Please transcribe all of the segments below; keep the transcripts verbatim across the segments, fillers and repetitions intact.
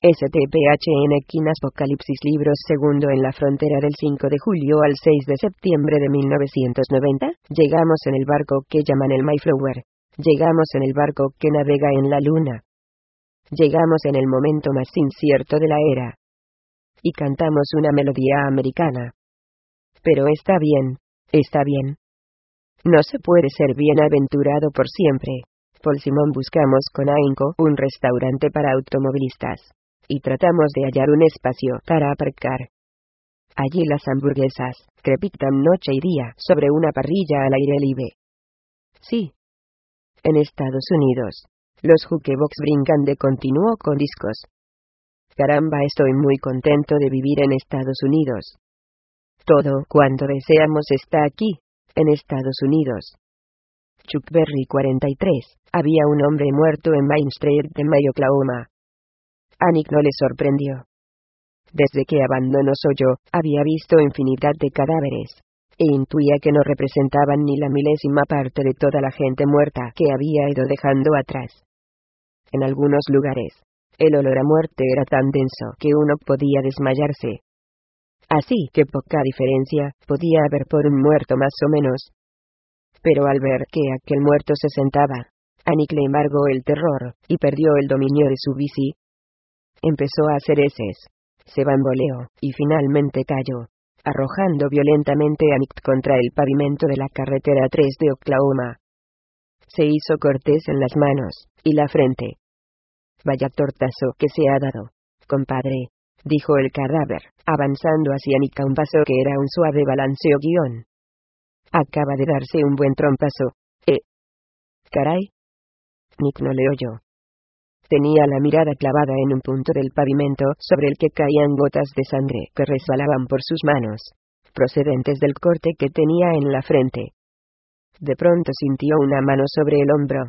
S T P H N Quinas Apocalipsis Libros Segundo en la frontera del cinco de julio al seis de septiembre de mil novecientos noventa, llegamos en el barco que llaman el Mayflower. Llegamos en el barco que navega en la luna. Llegamos en el momento más incierto de la era. Y cantamos una melodía americana. Pero está bien, está bien. No se puede ser bienaventurado por siempre. Paul Simon buscamos con ahínco un restaurante para automovilistas. Y tratamos de hallar un espacio para aparcar. Allí las hamburguesas crepitan noche y día sobre una parrilla al aire libre. Sí. En Estados Unidos, los jukebox brincan de continuo con discos. Caramba, estoy muy contento de vivir en Estados Unidos. Todo cuanto deseamos está aquí, en Estados Unidos. Chuck Berry cuarenta y tres, había un hombre muerto en Main Street de May, Oklahoma. A Nick no le sorprendió. Desde que abandonó Soyo, había visto infinidad de cadáveres, e intuía que no representaban ni la milésima parte de toda la gente muerta que había ido dejando atrás. En algunos lugares, el olor a muerte era tan denso que uno podía desmayarse. Así que poca diferencia podía haber por un muerto más o menos. Pero al ver que aquel muerto se sentaba, a Nick le embargó el terror, y perdió el dominio de su bici. Empezó a hacer heces, se bamboleó, y finalmente cayó, arrojando violentamente a Nick contra el pavimento de la carretera tres de Oklahoma. Se hizo cortes en las manos y la frente. Vaya tortazo que se ha dado, compadre, dijo el cadáver, avanzando hacia Nick a un paso que era un suave balanceo guión. Acaba de darse un buen trompazo. Eh. Caray. Nick no le oyó. Tenía la mirada clavada en un punto del pavimento sobre el que caían gotas de sangre que resbalaban por sus manos, procedentes del corte que tenía en la frente. De pronto sintió una mano sobre el hombro.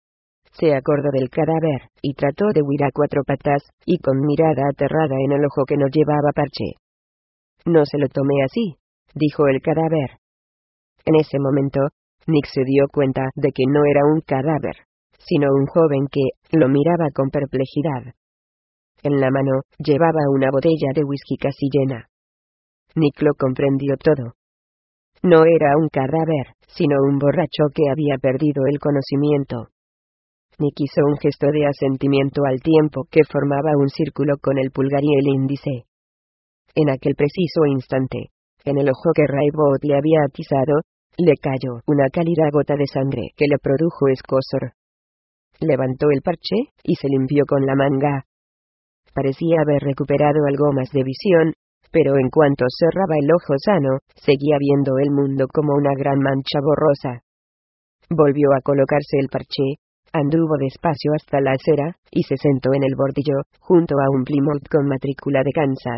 Se acordó del cadáver, y trató de huir a cuatro patas, y con mirada aterrada en el ojo que no llevaba parche. No se lo tomé así, dijo el cadáver. En ese momento, Nick se dio cuenta de que no era un cadáver, sino un joven que lo miraba con perplejidad. En la mano, llevaba una botella de whisky casi llena. Nick lo comprendió todo. No era un cadáver, sino un borracho que había perdido el conocimiento. Nick hizo un gesto de asentimiento al tiempo que formaba un círculo con el pulgar y el índice. En aquel preciso instante, en el ojo que Raybot le había atizado, le cayó una cálida gota de sangre que le produjo escozor. Levantó el parche, y se limpió con la manga. Parecía haber recuperado algo más de visión, pero en cuanto cerraba el ojo sano, seguía viendo el mundo como una gran mancha borrosa. Volvió a colocarse el parche, anduvo despacio hasta la acera, y se sentó en el bordillo, junto a un Plymouth con matrícula de Kansas.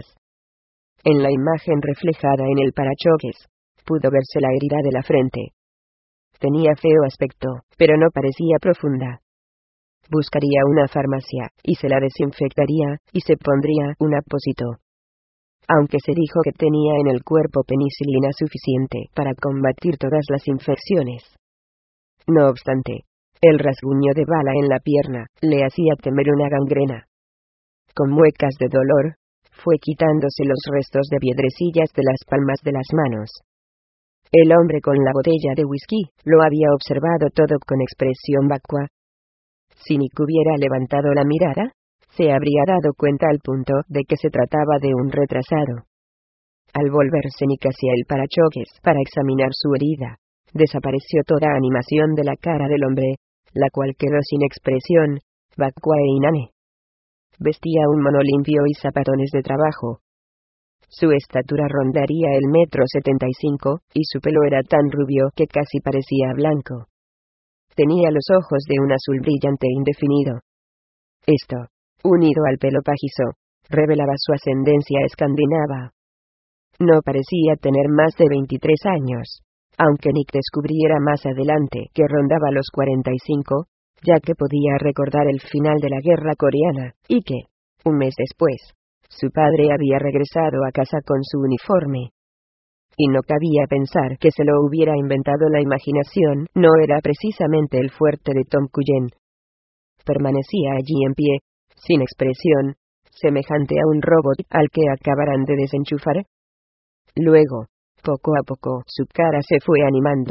En la imagen reflejada en el parachoques, pudo verse la herida de la frente. Tenía feo aspecto, pero no parecía profunda. Buscaría una farmacia, y se la desinfectaría, y se pondría un apósito. Aunque se dijo que tenía en el cuerpo penicilina suficiente para combatir todas las infecciones. No obstante, el rasguño de bala en la pierna le hacía temer una gangrena. Con muecas de dolor, fue quitándose los restos de piedrecillas de las palmas de las manos. El hombre con la botella de whisky lo había observado todo con expresión vacua. Si Nick hubiera levantado la mirada, se habría dado cuenta al punto de que se trataba de un retrasado. Al volverse Nick hacia el parachoques para examinar su herida, desapareció toda animación de la cara del hombre, la cual quedó sin expresión, vacua e inane. Vestía un mono limpio y zapatones de trabajo. Su estatura rondaría el metro setenta y cinco, y su pelo era tan rubio que casi parecía blanco. Tenía los ojos de un azul brillante e indefinido. Esto, unido al pelo pajizo, revelaba su ascendencia escandinava. No parecía tener más de veintitrés años, aunque Nick descubriera más adelante que rondaba los cuarenta y cinco, ya que podía recordar el final de la guerra coreana, y que, un mes después, su padre había regresado a casa con su uniforme. Y no cabía pensar que se lo hubiera inventado la imaginación, no era precisamente el fuerte de Tom Cullen. Permanecía allí en pie, sin expresión, semejante a un robot al que acabarán de desenchufar. Luego, poco a poco, su cara se fue animando.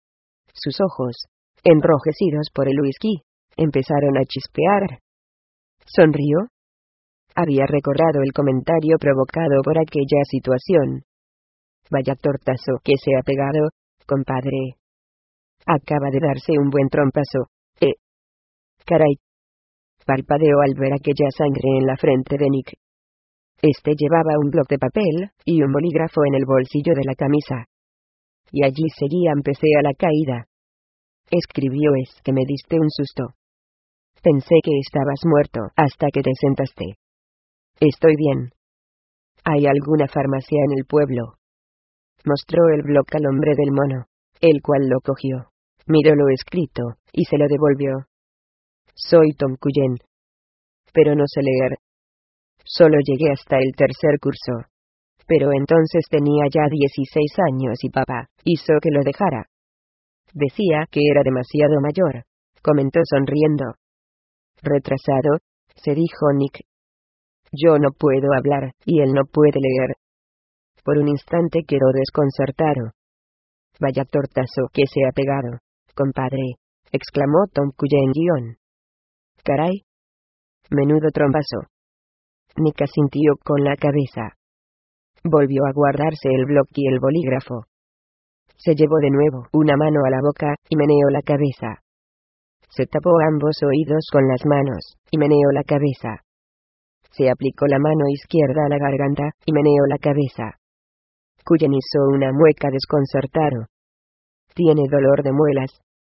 Sus ojos, enrojecidos por el whisky, empezaron a chispear. Sonrió. Había recordado el comentario provocado por aquella situación. Vaya tortazo que se ha pegado, compadre. Acaba de darse un buen trompazo. Eh. Caray. Parpadeó al ver aquella sangre en la frente de Nick. Este llevaba un bloc de papel y un bolígrafo en el bolsillo de la camisa. Y allí seguían pese a la caída. Escribió: es que me diste un susto. Pensé que estabas muerto hasta que te sentaste. Estoy bien. ¿Hay alguna farmacia en el pueblo? Mostró el bloc al hombre del mono, el cual lo cogió, miró lo escrito, y se lo devolvió. Soy Tom Cullen. Pero no sé leer. Solo llegué hasta el tercer curso. Pero entonces tenía ya dieciséis años y papá hizo que lo dejara. Decía que era demasiado mayor, comentó sonriendo. Retrasado, se dijo Nick. Yo no puedo hablar, y él no puede leer. Por un instante quedó desconcertado. Vaya tortazo que se ha pegado, compadre, exclamó Tom Cullen guión. Caray. Menudo trombazo. Nick asintió con la cabeza. Volvió a guardarse el bloc y el bolígrafo. Se llevó de nuevo una mano a la boca, y meneó la cabeza. Se tapó ambos oídos con las manos, y meneó la cabeza. Se aplicó la mano izquierda a la garganta, y meneó la cabeza. Cullen hizo una mueca desconcertado. ¿Tiene dolor de muelas?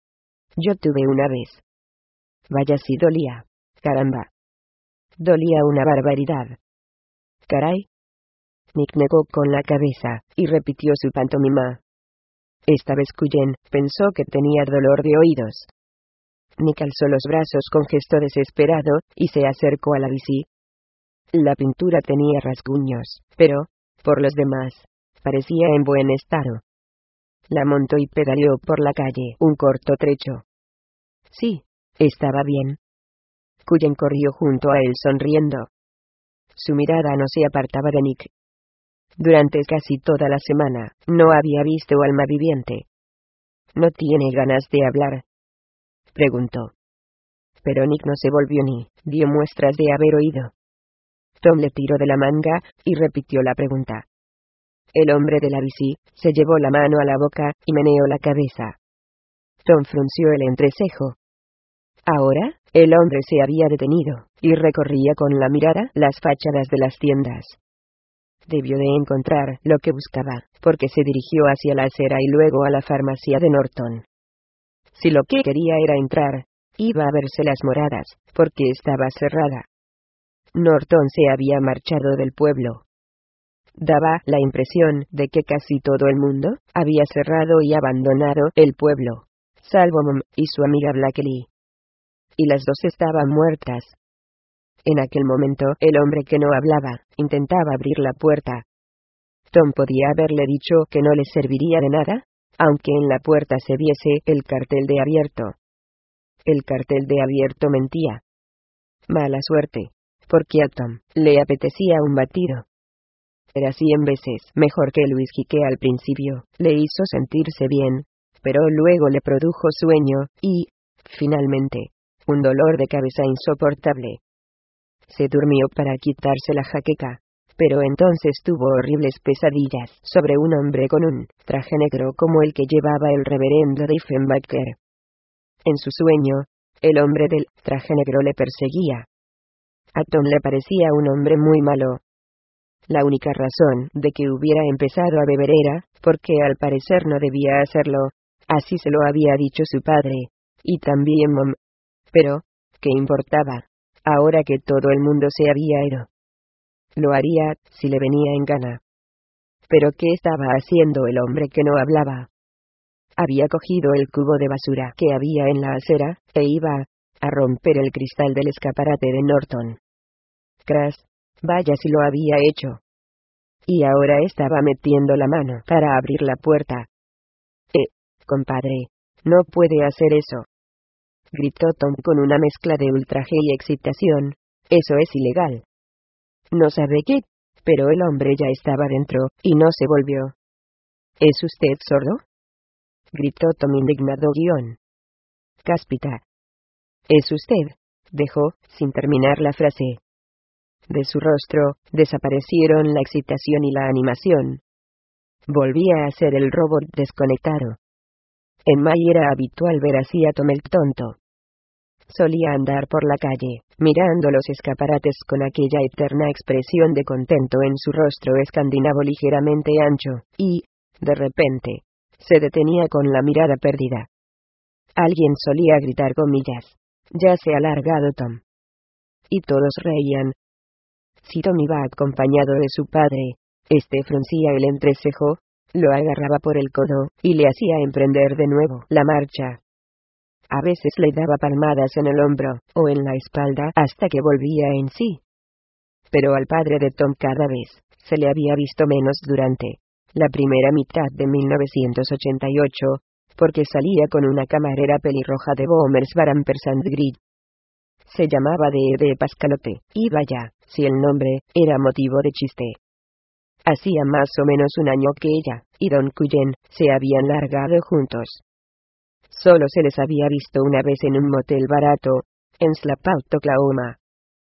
Yo tuve una vez. Vaya si dolía. Caramba. Dolía una barbaridad. Caray. Nick negó con la cabeza, y repitió su pantomima. Esta vez Cullen pensó que tenía dolor de oídos. Nick alzó los brazos con gesto desesperado, y se acercó a la bici. La pintura tenía rasguños, pero, por los demás, parecía en buen estado. La montó y pedaleó por la calle un corto trecho. Sí, estaba bien. Cullen corrió junto a él sonriendo. Su mirada no se apartaba de Nick. Durante casi toda la semana, no había visto alma viviente. ¿No tiene ganas de hablar?, preguntó. Pero Nick no se volvió ni dio muestras de haber oído. Tom le tiró de la manga, y repitió la pregunta. El hombre de la bici se llevó la mano a la boca, y meneó la cabeza. Tom frunció el entrecejo. Ahora, el hombre se había detenido, y recorría con la mirada las fachadas de las tiendas. Debió de encontrar lo que buscaba, porque se dirigió hacia la acera y luego a la farmacia de Norton. Si lo que quería era entrar, iba a verse las moradas, porque estaba cerrada. Norton se había marchado del pueblo. Daba la impresión de que casi todo el mundo había cerrado y abandonado el pueblo, salvo Mom y su amiga Blackley. Y las dos estaban muertas. En aquel momento, el hombre que no hablaba intentaba abrir la puerta. Tom podía haberle dicho que no le serviría de nada, aunque en la puerta se viese el cartel de abierto. El cartel de abierto mentía. Mala suerte, porque a Tom le apetecía un batido. Era cien veces mejor que el whisky que al principio le hizo sentirse bien, pero luego le produjo sueño, y, finalmente, un dolor de cabeza insoportable. Se durmió para quitarse la jaqueca, pero entonces tuvo horribles pesadillas sobre un hombre con un traje negro como el que llevaba el reverendo Diefenbacher. En su sueño, el hombre del traje negro le perseguía. A Tom le parecía un hombre muy malo. La única razón de que hubiera empezado a beber era porque al parecer no debía hacerlo, así se lo había dicho su padre, y también Mom. Pero, ¿qué importaba, ahora que todo el mundo se había ido? Lo haría, si le venía en gana. ¿Pero qué estaba haciendo el hombre que no hablaba? Había cogido el cubo de basura que había en la acera, e iba a romper el cristal del escaparate de Norton. Crash, vaya si lo había hecho. Y ahora estaba metiendo la mano para abrir la puerta. Eh, compadre, no puede hacer eso, gritó Tom con una mezcla de ultraje y excitación. Eso es ilegal. No sabe qué, pero el hombre ya estaba dentro, y no se volvió. ¿Es usted sordo?, gritó Tom indignado guión. Cáspita. ¿Es usted?, dejó, sin terminar la frase. De su rostro, desaparecieron la excitación y la animación. Volvía a ser el robot desconectado. En May era habitual ver así a Tom el tonto. Solía andar por la calle, mirando los escaparates con aquella eterna expresión de contento en su rostro escandinavo ligeramente ancho, y, de repente, se detenía con la mirada perdida. Alguien solía gritar comillas: «Ya se ha largado Tom». Y todos reían. Si Tom iba acompañado de su padre, este fruncía el entrecejo, lo agarraba por el codo, y le hacía emprender de nuevo la marcha. A veces le daba palmadas en el hombro, o en la espalda, hasta que volvía en sí. Pero al padre de Tom cada vez se le había visto menos durante la primera mitad de mil novecientos ochenta y ocho, porque salía con una camarera pelirroja de Bommersbaran-Persandgrid. Se llamaba de de Pascalote, y vaya, si el nombre era motivo de chiste. Hacía más o menos un año que ella y Don Cullen se habían largado juntos. Solo se les había visto una vez en un motel barato, en Slapout, Oklahoma.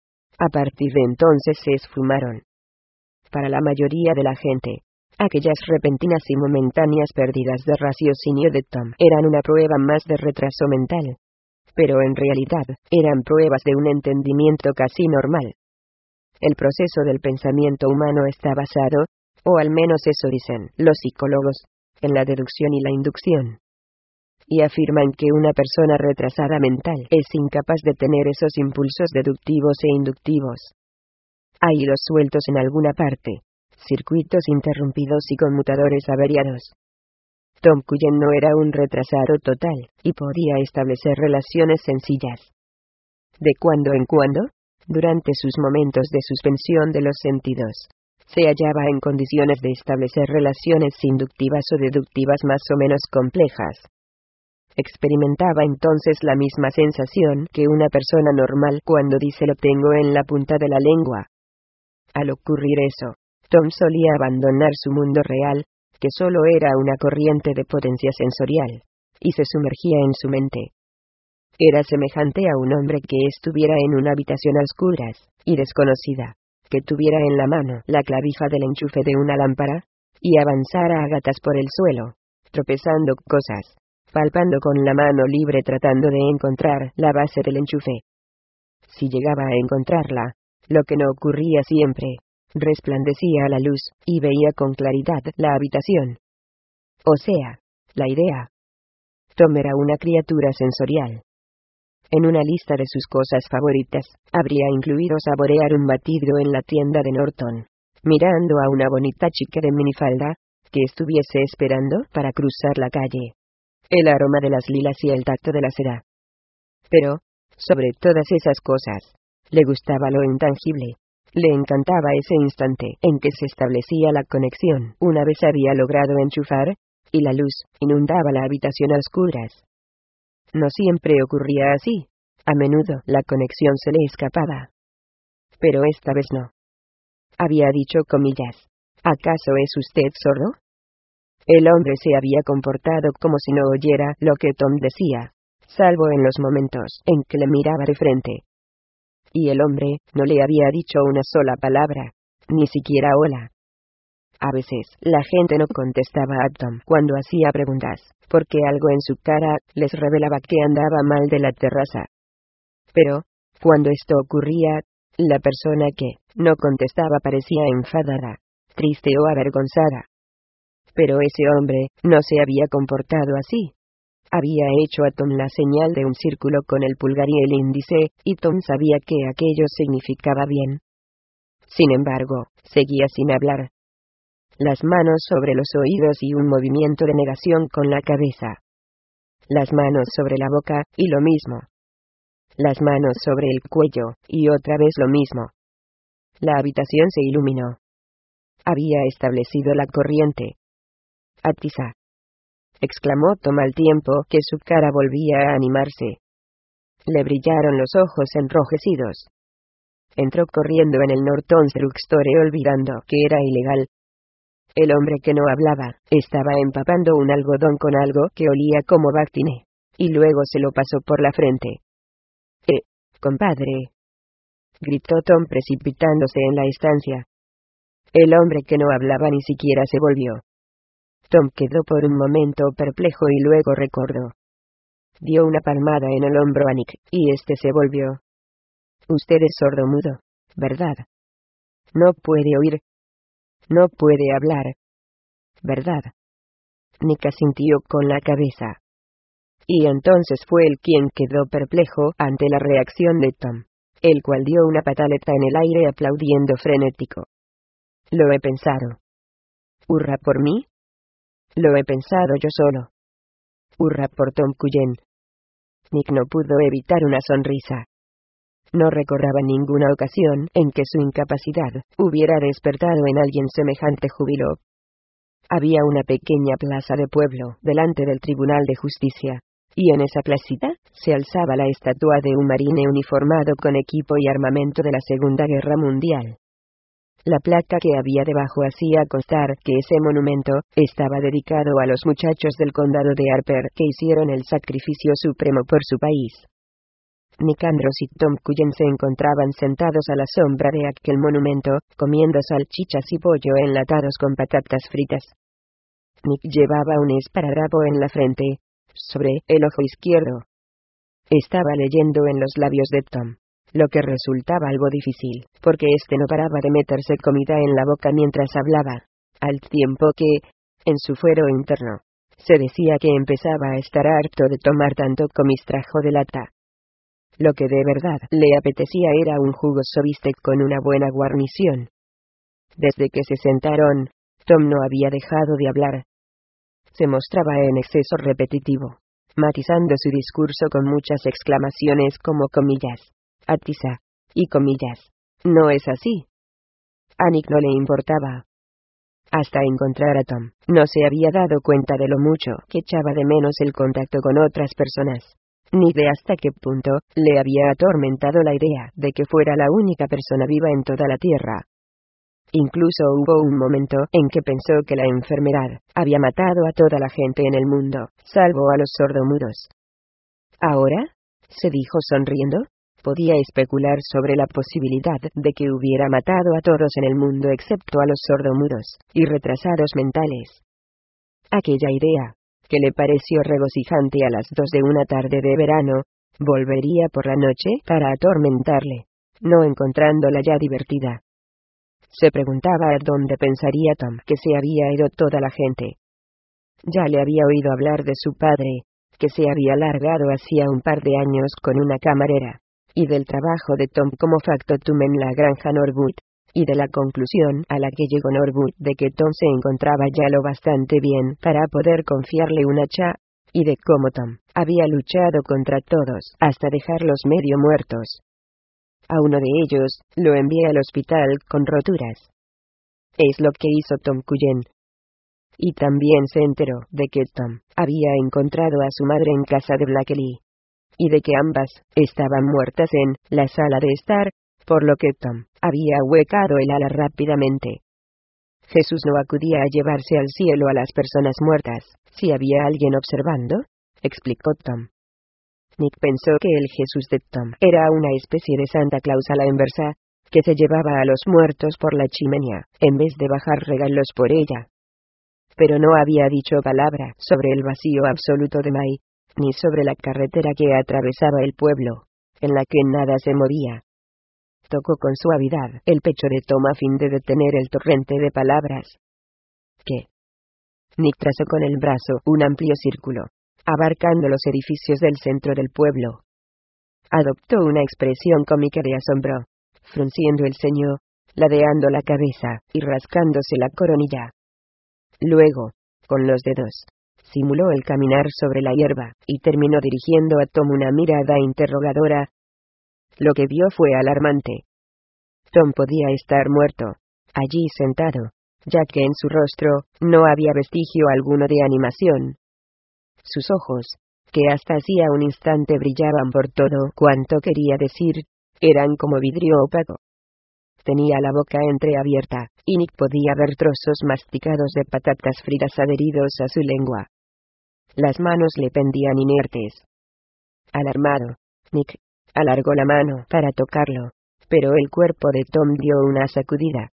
A partir de entonces se esfumaron. Para la mayoría de la gente, aquellas repentinas y momentáneas pérdidas de raciocinio de Tom eran una prueba más de retraso mental. Pero en realidad, eran pruebas de un entendimiento casi normal. El proceso del pensamiento humano está basado, o al menos eso dicen los psicólogos, en la deducción y la inducción. Y afirman que una persona retrasada mental es incapaz de tener esos impulsos deductivos e inductivos. Hay hilos sueltos en alguna parte, circuitos interrumpidos y conmutadores averiados. Tom Cullen no era un retrasado total, y podía establecer relaciones sencillas. De cuando en cuando, durante sus momentos de suspensión de los sentidos, se hallaba en condiciones de establecer relaciones inductivas o deductivas más o menos complejas. Experimentaba entonces la misma sensación que una persona normal cuando dice «lo tengo en la punta de la lengua». Al ocurrir eso, Tom solía abandonar su mundo real, que solo era una corriente de potencia sensorial, y se sumergía en su mente. Era semejante a un hombre que estuviera en una habitación a oscuras y desconocida, que tuviera en la mano la clavija del enchufe de una lámpara, y avanzara a gatas por el suelo, tropezando cosas, palpando con la mano libre tratando de encontrar la base del enchufe. Si llegaba a encontrarla, lo que no ocurría siempre, resplandecía a la luz, y veía con claridad la habitación. O sea, la idea. Tom era una criatura sensorial. En una lista de sus cosas favoritas, habría incluido saborear un batido en la tienda de Norton, mirando a una bonita chica de minifalda, que estuviese esperando para cruzar la calle. El aroma de las lilas y el tacto de la seda. Pero, sobre todas esas cosas, le gustaba lo intangible. Le encantaba ese instante en que se establecía la conexión. Una vez había logrado enchufar, y la luz inundaba la habitación a oscuras. No siempre ocurría así. A menudo la conexión se le escapaba. Pero esta vez no. Había dicho comillas. ¿Acaso es usted sordo? El hombre se había comportado como si no oyera lo que Tom decía, salvo en los momentos en que le miraba de frente. Y el hombre no le había dicho una sola palabra, ni siquiera hola. A veces, la gente no contestaba a Tom cuando hacía preguntas, porque algo en su cara les revelaba que andaba mal de la terraza. Pero, cuando esto ocurría, la persona que no contestaba parecía enfadada, triste o avergonzada. Pero ese hombre no se había comportado así. Había hecho a Tom la señal de un círculo con el pulgar y el índice, y Tom sabía que aquello significaba bien. Sin embargo, seguía sin hablar. Las manos sobre los oídos y un movimiento de negación con la cabeza. Las manos sobre la boca, y lo mismo. Las manos sobre el cuello, y otra vez lo mismo. La habitación se iluminó. Había establecido la corriente. «Atiza», exclamó Tom al tiempo que su cara volvía a animarse. Le brillaron los ojos enrojecidos. entró corriendo en el Norton's Drugstore olvidando que era ilegal. El hombre que no hablaba, estaba empapando un algodón con algo que olía como Bactine, y luego se lo pasó por la frente. ¡Eh, compadre!, gritó Tom precipitándose en la estancia. El hombre que no hablaba ni siquiera se volvió. Tom quedó por un momento perplejo y luego recordó. Dio una palmada en el hombro a Nick, y este se volvió. Usted es sordomudo, ¿verdad? No puede oír. No puede hablar, ¿verdad? Nick asintió con la cabeza. Y entonces fue él quien quedó perplejo ante la reacción de Tom, el cual dio una pataleta en el aire aplaudiendo frenético. Lo he pensado. ¿Hurra por mí? Lo he pensado yo solo. Hurra por Tom Cullen. Nick no pudo evitar una sonrisa. No recordaba ninguna ocasión en que su incapacidad hubiera despertado en alguien semejante júbilo. Había una pequeña plaza de pueblo delante del Tribunal de Justicia, y en esa placita se alzaba la estatua de un marine uniformado con equipo y armamento de la Segunda Guerra Mundial. La placa que había debajo hacía constar que ese monumento estaba dedicado a los muchachos del condado de Harper que hicieron el sacrificio supremo por su país. Nick Andros y Tom Cullen se encontraban sentados a la sombra de aquel monumento, comiendo salchichas y pollo enlatados con patatas fritas. Nick llevaba un esparadrapo en la frente, sobre el ojo izquierdo. Estaba leyendo en los labios de Tom, lo que resultaba algo difícil, porque éste no paraba de meterse comida en la boca mientras hablaba, al tiempo que, en su fuero interno, se decía que empezaba a estar harto de tomar tanto comistrajo de lata. Lo que de verdad le apetecía era un jugoso bistec con una buena guarnición. Desde que se sentaron, Tom no había dejado de hablar. Se mostraba en exceso repetitivo, matizando su discurso con muchas exclamaciones como comillas, atiza, y comillas, ¿no es así? A Nick no le importaba. Hasta encontrar a Tom, no se había dado cuenta de lo mucho que echaba de menos el contacto con otras personas, ni de hasta qué punto le había atormentado la idea de que fuera la única persona viva en toda la Tierra. Incluso hubo un momento en que pensó que la enfermedad había matado a toda la gente en el mundo, salvo a los sordomudos. ¿Ahora?, se dijo sonriendo, podía especular sobre la posibilidad de que hubiera matado a todos en el mundo excepto a los sordomudos y retrasados mentales. Aquella idea, que le pareció regocijante a las dos de una tarde de verano, volvería por la noche para atormentarle, no encontrándola ya divertida. Se preguntaba a dónde pensaría Tom que se había ido toda la gente. Ya le había oído hablar de su padre, que se había largado hacía un par de años con una camarera, y del trabajo de Tom como factotum en la granja Norwood, y de la conclusión a la que llegó Norwood de que Tom se encontraba ya lo bastante bien para poder confiarle un hacha, y de cómo Tom había luchado contra todos hasta dejarlos medio muertos. A uno de ellos lo envié al hospital con roturas. Es lo que hizo Tom Cullen. Y también se enteró de que Tom había encontrado a su madre en casa de Blackley, y de que ambas estaban muertas en la sala de estar, por lo que Tom había ahuecado el ala rápidamente. Jesús no acudía a llevarse al cielo a las personas muertas, si había alguien observando, explicó Tom. Nick pensó que el Jesús de Tom era una especie de Santa Claus a la inversa, que se llevaba a los muertos por la chimenea, en vez de bajar regalos por ella. Pero no había dicho palabra sobre el vacío absoluto de May, ni sobre la carretera que atravesaba el pueblo, en la que nada se movía. Tocó con suavidad el pecho de Tom a fin de detener el torrente de palabras. ¿Qué? Nick trazó con el brazo un amplio círculo, abarcando los edificios del centro del pueblo. Adoptó una expresión cómica de asombro, frunciendo el ceño, ladeando la cabeza y rascándose la coronilla. Luego, con los dedos, simuló el caminar sobre la hierba, y terminó dirigiendo a Tom una mirada interrogadora. Lo que vio fue alarmante. Tom podía estar muerto, allí sentado, ya que en su rostro no había vestigio alguno de animación. Sus ojos, que hasta hacía un instante brillaban por todo cuanto quería decir, eran como vidrio opaco, Tenía la boca entreabierta, y Nick podía ver trozos masticados de patatas fritas adheridos a su lengua. Las manos le pendían inertes. Alarmado, Nick alargó la mano para tocarlo, pero el cuerpo de Tom dio una sacudida.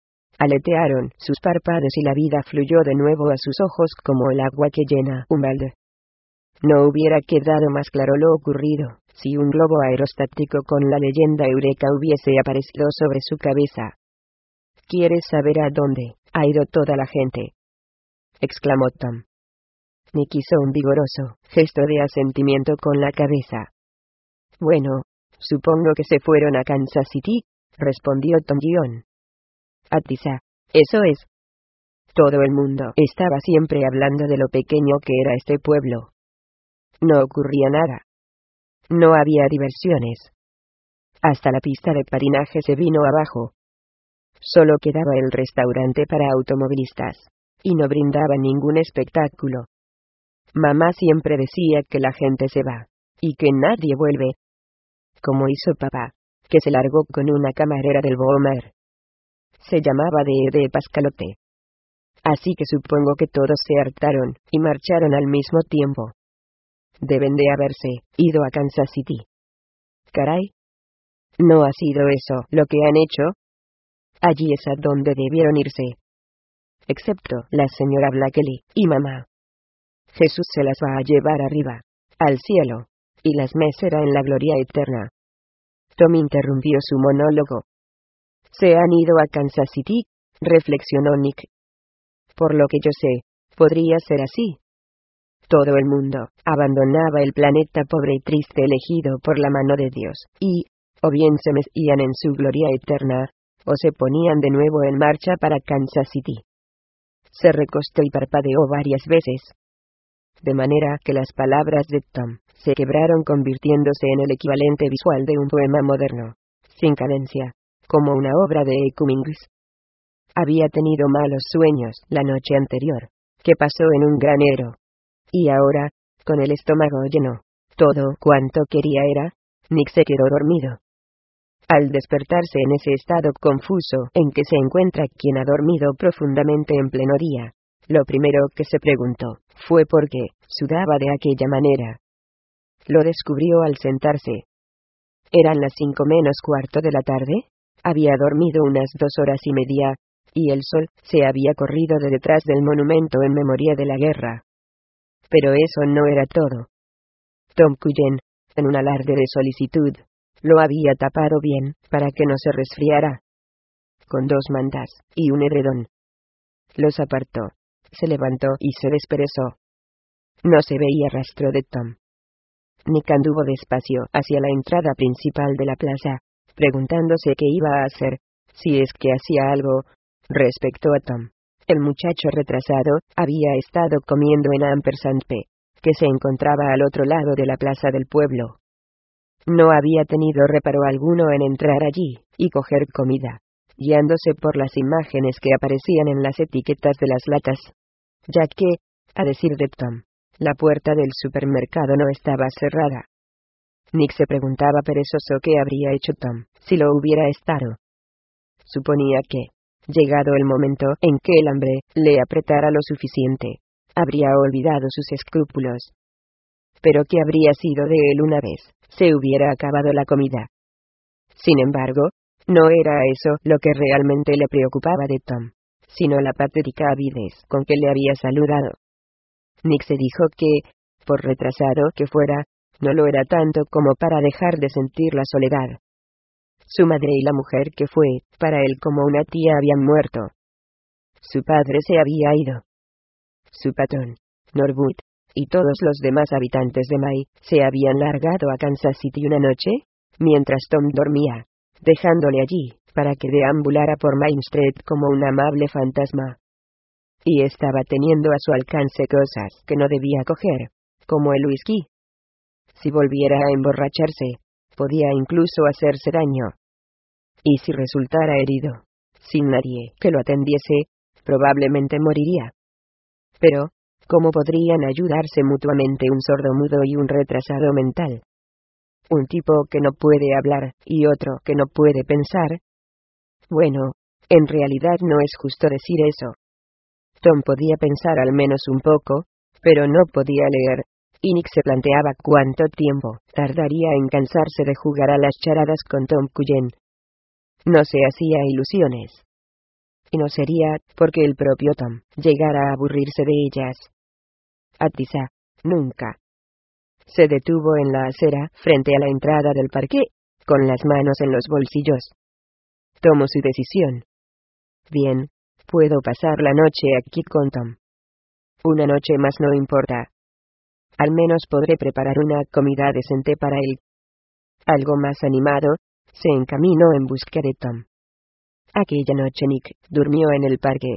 Aletearon sus párpados y la vida fluyó de nuevo a sus ojos como el agua que llena un balde. No hubiera quedado más claro lo ocurrido si un globo aerostático con la leyenda Eureka hubiese aparecido sobre su cabeza. ¿Quieres saber a dónde ha ido toda la gente?, exclamó Tom. Nick hizo un vigoroso gesto de asentimiento con la cabeza. Bueno, supongo que se fueron a Kansas City, respondió Tom Guion. A Tisa, eso es. Todo el mundo estaba siempre hablando de lo pequeño que era este pueblo. No ocurría nada. No había diversiones. Hasta la pista de patinaje se vino abajo. Solo quedaba el restaurante para automovilistas, y no brindaba ningún espectáculo. Mamá siempre decía que la gente se va, y que nadie vuelve. Como hizo papá, que se largó con una camarera del Boomer. Se llamaba de de Pascalote. Así que supongo que todos se hartaron, y marcharon al mismo tiempo. Deben de haberse ido a Kansas City. Caray. ¿No ha sido eso lo que han hecho? Allí es a donde debieron irse. Excepto la señora Blackley y mamá. Jesús se las va a llevar arriba, al cielo, y las mecerá en la gloria eterna. Tom interrumpió su monólogo. ¿Se han ido a Kansas City?, reflexionó Nick. Por lo que yo sé, podría ser así. Todo el mundo abandonaba el planeta pobre y triste elegido por la mano de Dios, y, o bien se mecían en su gloria eterna, o se ponían de nuevo en marcha para Kansas City. Se recostó y parpadeó varias veces. De manera que las palabras de Tom se quebraron convirtiéndose en el equivalente visual de un poema moderno, sin cadencia, como una obra de Cummings. Había tenido malos sueños la noche anterior, que pasó en un granero. Y ahora, con el estómago lleno, todo cuanto quería era, Nick se quedó dormido. Al despertarse en ese estado confuso en que se encuentra quien ha dormido profundamente en pleno día, lo primero que se preguntó fue por qué sudaba de aquella manera. Lo descubrió al sentarse. Eran las cinco menos cuarto de la tarde, había dormido unas dos horas y media, y el sol se había corrido de detrás del monumento en memoria de la guerra. Pero eso no era todo. Tom Cullen, en un alarde de solicitud, lo había tapado bien, para que no se resfriara. Con dos mantas y un edredón. Los apartó, se levantó y se desperezó. No se veía rastro de Tom. Nick anduvo despacio hacia la entrada principal de la plaza, preguntándose qué iba a hacer, si es que hacía algo, respecto a Tom. El muchacho retrasado había estado comiendo en Ampersand P, que se encontraba al otro lado de la plaza del pueblo. No había tenido reparo alguno en entrar allí y coger comida, guiándose por las imágenes que aparecían en las etiquetas de las latas, ya que, a decir de Tom, la puerta del supermercado no estaba cerrada. Nick se preguntaba perezoso qué habría hecho Tom si lo hubiera estado. Suponía que, llegado el momento en que el hambre le apretara lo suficiente, habría olvidado sus escrúpulos. Pero ¿qué habría sido de él una vez se hubiera acabado la comida? Sin embargo, no era eso lo que realmente le preocupaba de Tom, sino la patética avidez con que le había saludado. Nick se dijo que, por retrasado que fuera, no lo era tanto como para dejar de sentir la soledad. Su madre y la mujer que fue, para él como una tía, habían muerto. Su padre se había ido. Su patrón, Norwood, y todos los demás habitantes de May, se habían largado a Kansas City una noche, mientras Tom dormía, dejándole allí, para que deambulara por Main Street como un amable fantasma. Y estaba teniendo a su alcance cosas que no debía coger, como el whisky. Si volviera a emborracharse, podía incluso hacerse daño. Y si resultara herido, sin nadie que lo atendiese, probablemente moriría. Pero, ¿cómo podrían ayudarse mutuamente un sordomudo y un retrasado mental? Un tipo que no puede hablar y otro que no puede pensar. Bueno, en realidad no es justo decir eso. Tom podía pensar al menos un poco, pero no podía leer, y Nick se planteaba cuánto tiempo tardaría en cansarse de jugar a las charadas con Tom Cullen. No se hacía ilusiones. Y no sería porque el propio Tom llegara a aburrirse de ellas. Atisa, nunca. Se detuvo en la acera, frente a la entrada del parque, con las manos en los bolsillos. Tomó su decisión. Bien, puedo pasar la noche aquí con Tom. Una noche más no importa. Al menos podré preparar una comida decente para él. Algo más animado, se encaminó en busca de Tom. Aquella noche Nick durmió en el parque.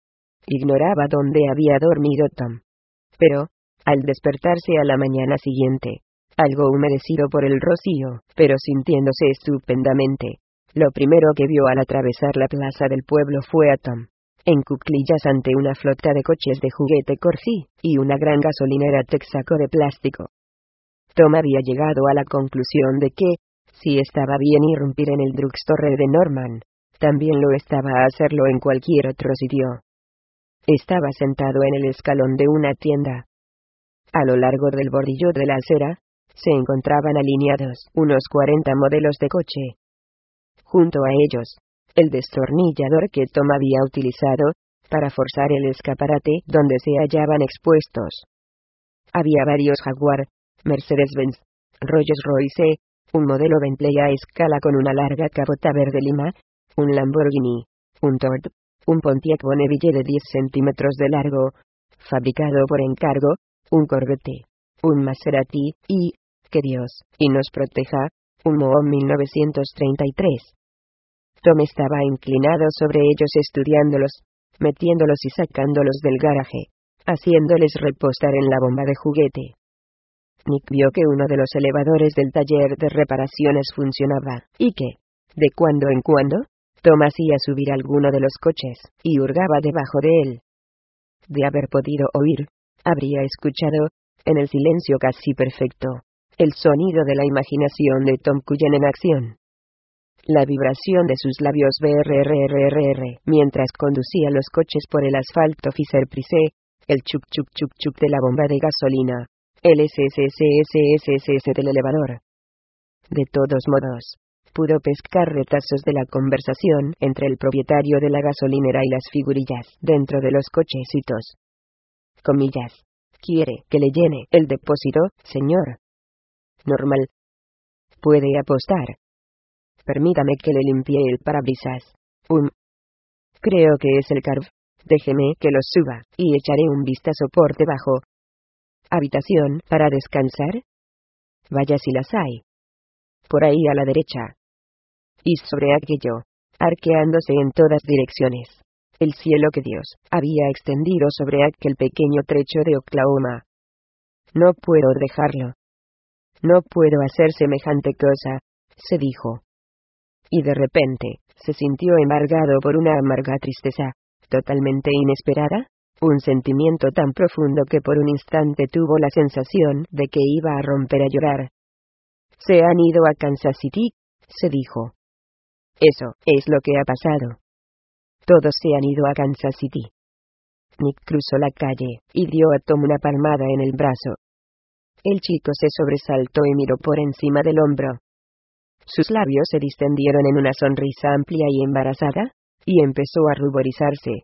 Ignoraba dónde había dormido Tom. Pero, al despertarse a la mañana siguiente, algo humedecido por el rocío, pero sintiéndose estupendamente, lo primero que vio al atravesar la plaza del pueblo fue a Tom, en cuclillas ante una flota de coches de juguete Corsi, y una gran gasolinera Texaco de plástico. Tom había llegado a la conclusión de que, si estaba bien irrumpir en el drugstore de Norman, también lo estaba hacerlo en cualquier otro sitio. Estaba sentado en el escalón de una tienda. A lo largo del bordillo de la acera, se encontraban alineados unos cuarenta modelos de coche. Junto a ellos, el destornillador que Tom había utilizado para forzar el escaparate donde se hallaban expuestos. Había varios Jaguar, Mercedes-Benz, Rolls-Royce, un modelo Bentley a escala con una larga capota verde lima, un Lamborghini, un Ford, un Pontiac Bonneville de diez centímetros de largo, fabricado por encargo, un Corvette, un Maserati, y, que Dios, y nos proteja, un Mohawk mil novecientos treinta y tres. Tom estaba inclinado sobre ellos estudiándolos, metiéndolos y sacándolos del garaje, haciéndoles reposar en la bomba de juguete. Nick vio que uno de los elevadores del taller de reparaciones funcionaba, y que, de cuando en cuando, Tom hacía subir alguno de los coches, y hurgaba debajo de él. De haber podido oír, habría escuchado, en el silencio casi perfecto, el sonido de la imaginación de Tom Cullen en acción. La vibración de sus labios brrrrr mientras conducía los coches por el asfalto Fisher-Price, el chuc chuc chuc chuc de la bomba de gasolina, el sssssss del elevador. De todos modos, pudo pescar retazos de la conversación entre el propietario de la gasolinera y las figurillas dentro de los cochecitos. Comillas. ¿Quiere que le llene el depósito, señor? Normal. Puede apostar. Permítame que le limpie el parabrisas. Um. Creo que es el carb. Déjeme que los suba, y echaré un vistazo por debajo. ¿Habitación para descansar? Vaya si las hay. Por ahí a la derecha. Y sobre aquello, arqueándose en todas direcciones, el cielo que Dios había extendido sobre aquel pequeño trecho de Oklahoma. No puedo dejarlo. No puedo hacer semejante cosa, se dijo. Y de repente, se sintió embargado por una amarga tristeza, totalmente inesperada, un sentimiento tan profundo que por un instante tuvo la sensación de que iba a romper a llorar. Se han ido a Kansas City, se dijo. Eso es lo que ha pasado. Todos se han ido a Kansas City. Nick cruzó la calle, y dio a Tom una palmada en el brazo. El chico se sobresaltó y miró por encima del hombro. Sus labios se distendieron en una sonrisa amplia y embarazada, y empezó a ruborizarse.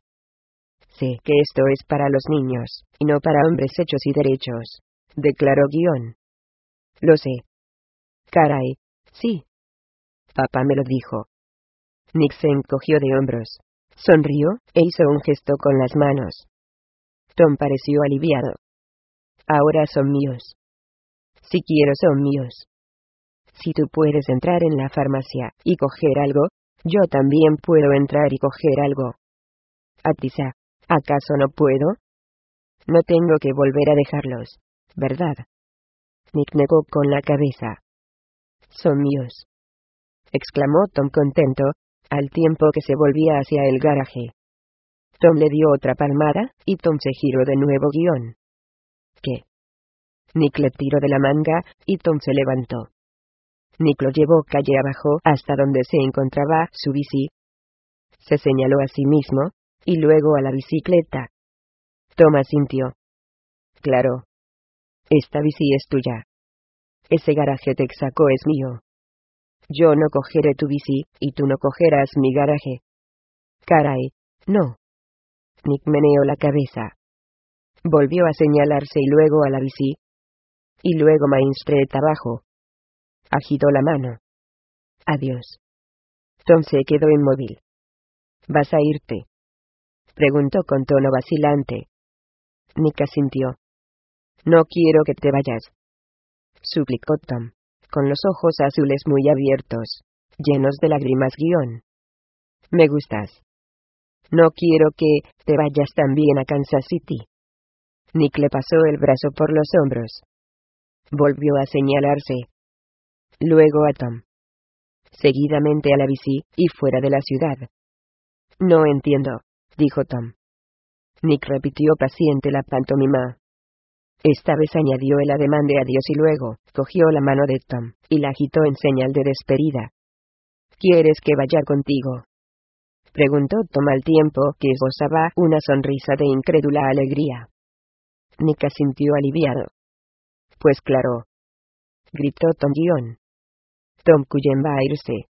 Sé que esto es para los niños, y no para hombres hechos y derechos, declaró Guión. Lo sé. Caray, sí. Papá me lo dijo. Nick se encogió de hombros, sonrió, e hizo un gesto con las manos. Tom pareció aliviado. Ahora son míos. Si quiero son míos. Si tú puedes entrar en la farmacia y coger algo, yo también puedo entrar y coger algo. Atisa, ¿acaso no puedo? No tengo que volver a dejarlos, ¿verdad? Nick negó con la cabeza. Son míos, exclamó Tom contento, al tiempo que se volvía hacia el garaje. Tom le dio otra palmada, y Tom se giró de nuevo. Guión. ¿Qué? Nick le tiró de la manga, y Tom se levantó. Nick lo llevó calle abajo hasta donde se encontraba su bici. Se señaló a sí mismo, y luego a la bicicleta. Tom asintió. Claro. Esta bici es tuya. Ese garaje Texaco es mío. Yo no cogeré tu bici, y tú no cogerás mi garaje. Caray, no. Nick meneó la cabeza. Volvió a señalarse y luego a la bici. Y luego Main Street abajo. Agitó la mano. Adiós. Tom se quedó inmóvil. ¿Vas a irte?, preguntó con tono vacilante. Nick asintió. No quiero que te vayas, suplicó Tom, con los ojos azules muy abiertos, llenos de lágrimas guión. Me gustas. No quiero que te vayas también a Kansas City. Nick le pasó el brazo por los hombros. Volvió a señalarse. Luego a Tom. Seguidamente a la bici, y fuera de la ciudad. No entiendo, dijo Tom. Nick repitió paciente la pantomima. Esta vez añadió el ademán de adiós y luego, cogió la mano de Tom, y la agitó en señal de despedida. ¿Quieres que vaya contigo?, preguntó Tom al tiempo que esbozaba una sonrisa de incrédula alegría. Nick asintió aliviado. Pues claro, gritó Tom guión. Tom Cullen va a irse.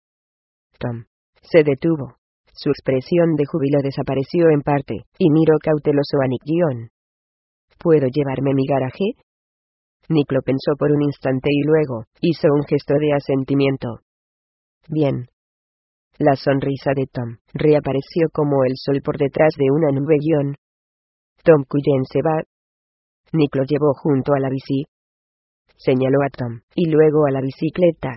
Tom se detuvo. Su expresión de júbilo desapareció en parte, y miró cauteloso a Nick guión. ¿Puedo llevarme mi garaje? Nick lo pensó por un instante y luego, hizo un gesto de asentimiento. Bien. La sonrisa de Tom reapareció como el sol por detrás de una nube guión. Tom Cullen se va. Nick lo llevó junto a la bici. Señaló a Tom, y luego a la bicicleta.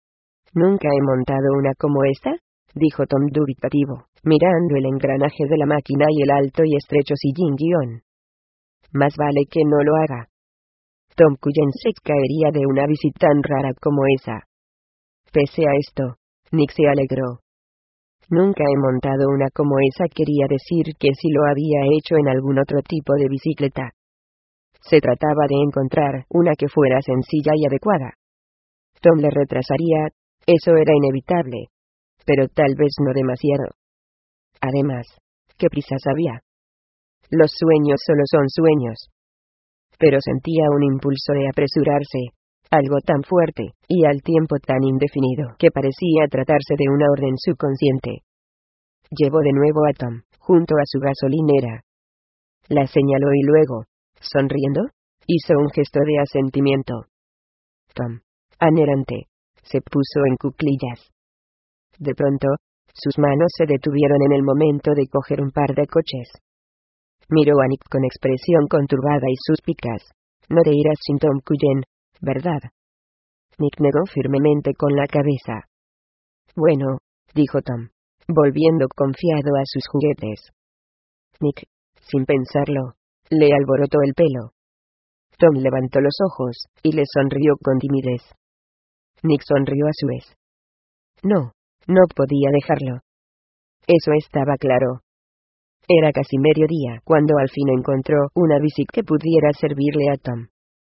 ¿Nunca he montado una como esta?, dijo Tom dubitativo, mirando el engranaje de la máquina y el alto y estrecho sillín guión. Más vale que no lo haga. Tom Cullen se caería de una bici tan rara como esa. Pese a esto, Nick se alegró. Nunca he montado una como esa quería decir que sí lo había hecho en algún otro tipo de bicicleta. Se trataba de encontrar una que fuera sencilla y adecuada. Tom le retrasaría, eso era inevitable. Pero tal vez no demasiado. Además, ¿qué prisas había? Los sueños solo son sueños. Pero sentía un impulso de apresurarse, algo tan fuerte, y al tiempo tan indefinido, que parecía tratarse de una orden subconsciente. Llevó de nuevo a Tom, junto a su gasolinera. La señaló y luego, sonriendo, hizo un gesto de asentimiento. Tom, anhelante, se puso en cuclillas. De pronto, sus manos se detuvieron en el momento de coger un par de coches. Miró a Nick con expresión conturbada y suspicaz. No te irás sin Tom Cullen, ¿verdad? Nick negó firmemente con la cabeza. Bueno, dijo Tom, volviendo confiado a sus juguetes. Nick, sin pensarlo, le alborotó el pelo. Tom levantó los ojos, y le sonrió con timidez. Nick sonrió a su vez. No. No podía dejarlo. Eso estaba claro. Era casi mediodía cuando al fin encontró una bici que pudiera servirle a Tom.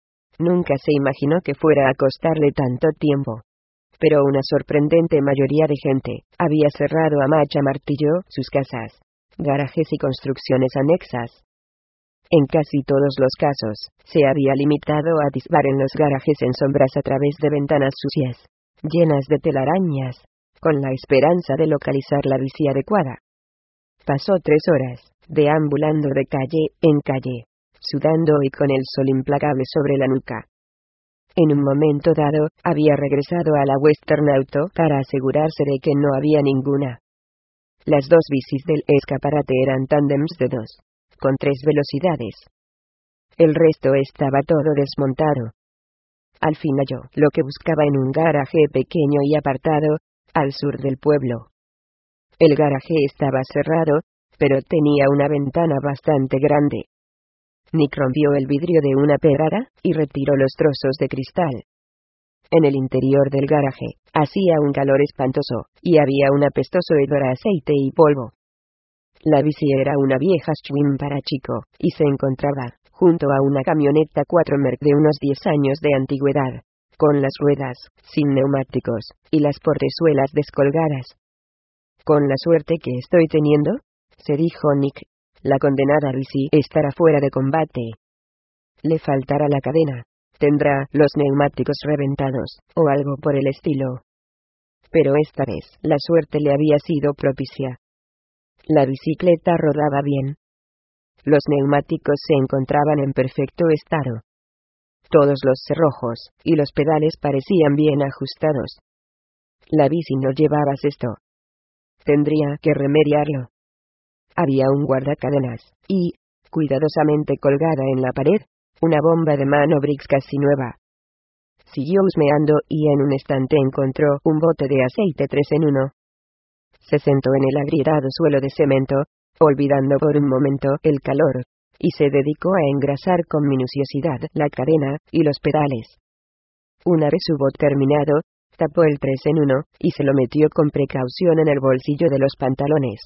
Nunca se imaginó que fuera a costarle tanto tiempo. Pero una sorprendente mayoría de gente había cerrado a macha martillo sus casas, garajes y construcciones anexas. En casi todos los casos, se había limitado a atisbar en los garajes en sombras a través de ventanas sucias, llenas de telarañas, con la esperanza de localizar la bici adecuada. Pasó tres horas, deambulando de calle en calle, sudando y con el sol implacable sobre la nuca. En un momento dado, había regresado a la Western Auto para asegurarse de que no había ninguna. Las dos bicis del escaparate eran tándems de dos, con tres velocidades. El resto estaba todo desmontado. Al fin halló lo que buscaba en un garaje pequeño y apartado, al sur del pueblo. El garaje estaba cerrado, pero tenía una ventana bastante grande. Nick rompió el vidrio de una pedrada, y retiró los trozos de cristal. En el interior del garaje, hacía un calor espantoso, y había un apestoso hedor a aceite y polvo. La bici era una vieja Schwinn para chico, y se encontraba, junto a una camioneta cuatro Merc de unos diez años de antigüedad, con las ruedas, sin neumáticos, y las portezuelas descolgadas. Con la suerte que estoy teniendo, se dijo Nick, la condenada Risi estará fuera de combate. Le faltará la cadena, tendrá los neumáticos reventados, o algo por el estilo. Pero esta vez, la suerte le había sido propicia. La bicicleta rodaba bien. Los neumáticos se encontraban en perfecto estado. Todos los cerrojos y los pedales parecían bien ajustados. La bici no llevaba cesto. Tendría que remediarlo. Había un guardacadenas, y, cuidadosamente colgada en la pared, una bomba de mano Briggs casi nueva. Siguió husmeando y en un estante encontró un bote de aceite tres en uno. Se sentó en el agrietado suelo de cemento, olvidando por un momento el calor, y se dedicó a engrasar con minuciosidad la cadena y los pedales. Una vez hubo terminado, tapó el tres en uno, y se lo metió con precaución en el bolsillo de los pantalones.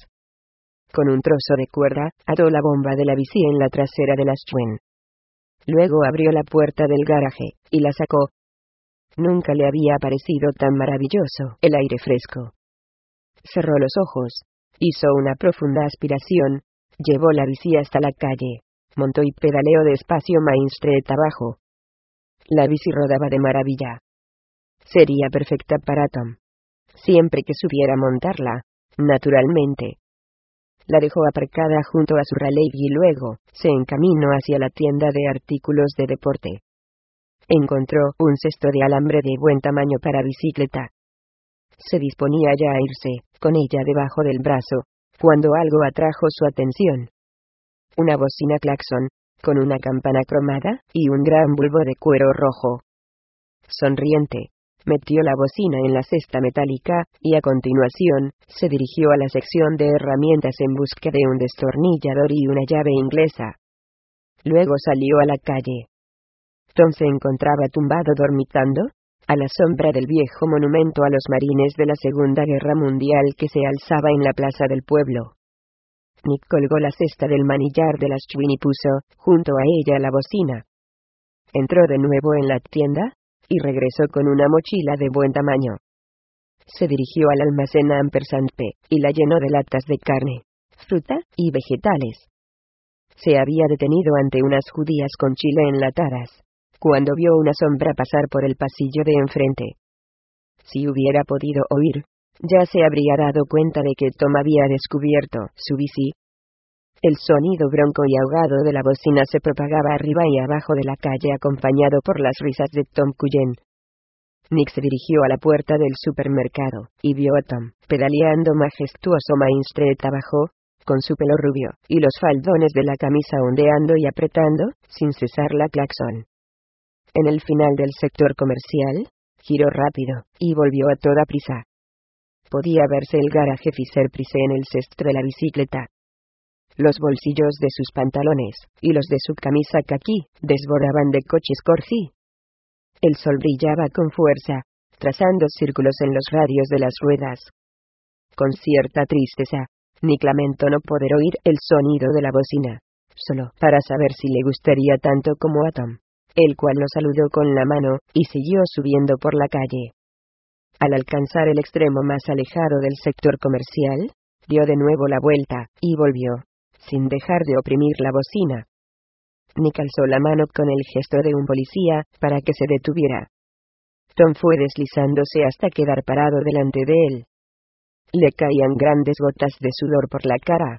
Con un trozo de cuerda, ató la bomba de la bici en la trasera de la Schwinn. Luego abrió la puerta del garaje, y la sacó. Nunca le había parecido tan maravilloso el aire fresco. Cerró los ojos, hizo una profunda aspiración, llevó la bici hasta la calle, montó y pedaleó despacio Main Street abajo. La bici rodaba de maravilla. Sería perfecta para Tom. Siempre que supiera montarla, naturalmente. La dejó aparcada junto a su raleigh y luego se encaminó hacia la tienda de artículos de deporte. Encontró un cesto de alambre de buen tamaño para bicicleta. Se disponía ya a irse, con ella debajo del brazo, cuando algo atrajo su atención. Una bocina claxon, con una campana cromada, y un gran bulbo de cuero rojo. Sonriente, metió la bocina en la cesta metálica, y a continuación, se dirigió a la sección de herramientas en busca de un destornillador y una llave inglesa. Luego salió a la calle. Tom se encontraba tumbado dormitando, a la sombra del viejo monumento a los marines de la Segunda Guerra Mundial que se alzaba en la plaza del pueblo. Nick colgó la cesta del manillar de la Schwinn y puso, junto a ella, la bocina. Entró de nuevo en la tienda, y regresó con una mochila de buen tamaño. Se dirigió al almacén Ampersand P, y la llenó de latas de carne, fruta, y vegetales. Se había detenido ante unas judías con chile enlatadas, cuando vio una sombra pasar por el pasillo de enfrente. Si hubiera podido oír, ya se habría dado cuenta de que Tom había descubierto su bici. El sonido bronco y ahogado de la bocina se propagaba arriba y abajo de la calle acompañado por las risas de Tom Cullen. Nick se dirigió a la puerta del supermercado, y vio a Tom, pedaleando majestuoso Main Street abajo, con su pelo rubio, y los faldones de la camisa ondeando y apretando, sin cesar la claxon. En el final del sector comercial, giró rápido, y volvió a toda prisa. Podía verse el garaje Fisher-Price en el cesto de la bicicleta. Los bolsillos de sus pantalones, y los de su camisa caqui, desbordaban de coches Corgi. El sol brillaba con fuerza, trazando círculos en los radios de las ruedas. Con cierta tristeza, Nick lamentó no poder oír el sonido de la bocina, solo para saber si le gustaría tanto como a Tom, el cual lo saludó con la mano, y siguió subiendo por la calle. Al alcanzar el extremo más alejado del sector comercial, dio de nuevo la vuelta, y volvió, sin dejar de oprimir la bocina. Nick alzó la mano con el gesto de un policía, para que se detuviera. Tom fue deslizándose hasta quedar parado delante de él. Le caían grandes gotas de sudor por la cara.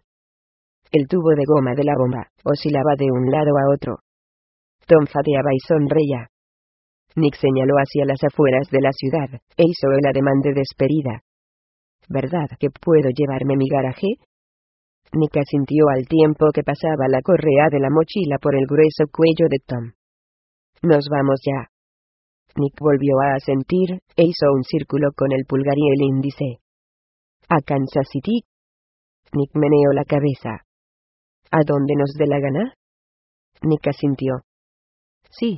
El tubo de goma de la bomba oscilaba de un lado a otro. Tom jadeaba y sonreía. Nick señaló hacia las afueras de la ciudad, e hizo el ademán de despedida. ¿Verdad que puedo llevarme mi garaje? Nick asintió al tiempo que pasaba la correa de la mochila por el grueso cuello de Tom. Nos vamos ya. Nick volvió a asentir, e hizo un círculo con el pulgar y el índice. ¿A Kansas City? Nick meneó la cabeza. ¿A dónde nos dé la gana? Nick asintió. Sí.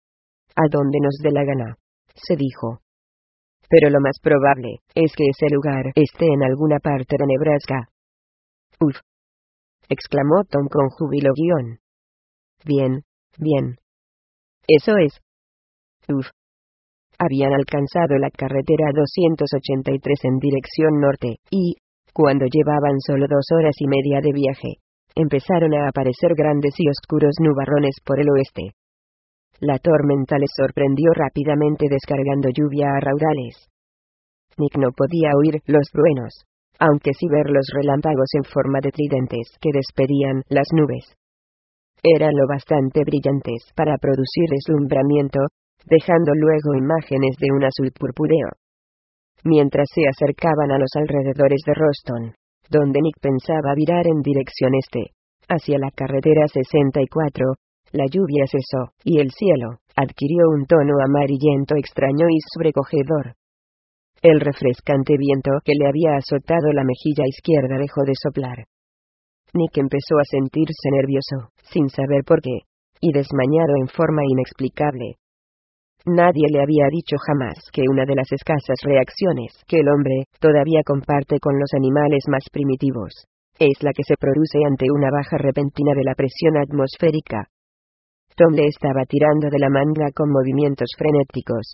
A donde nos dé la gana, se dijo. Pero lo más probable es que ese lugar esté en alguna parte de Nebraska. Uf, exclamó Tom con júbilo guión. Bien, bien. Eso es. Uf. Habían alcanzado la carretera doscientos ochenta y tres en dirección norte, y, Cuando llevaban solo dos horas y media de viaje, empezaron a aparecer grandes y oscuros nubarrones por el oeste. La tormenta les sorprendió rápidamente descargando lluvia a raudales. Nick no podía oír los truenos, aunque sí ver los relámpagos en forma de tridentes que despedían las nubes. Eran lo bastante brillantes para producir deslumbramiento, dejando luego imágenes de un azul purpúreo. Mientras se acercaban a los alrededores de Roston, donde Nick pensaba virar en dirección este, hacia la carretera sesenta y cuatro, la lluvia cesó, y el cielo adquirió un tono amarillento extraño y sobrecogedor. El refrescante viento que le había azotado la mejilla izquierda dejó de soplar. Nick empezó a sentirse nervioso, sin saber por qué, y desmañado en forma inexplicable. Nadie le había dicho jamás que una de las escasas reacciones que el hombre todavía comparte con los animales más primitivos es la que se produce ante una baja repentina de la presión atmosférica. Tom le estaba tirando de la manga con movimientos frenéticos.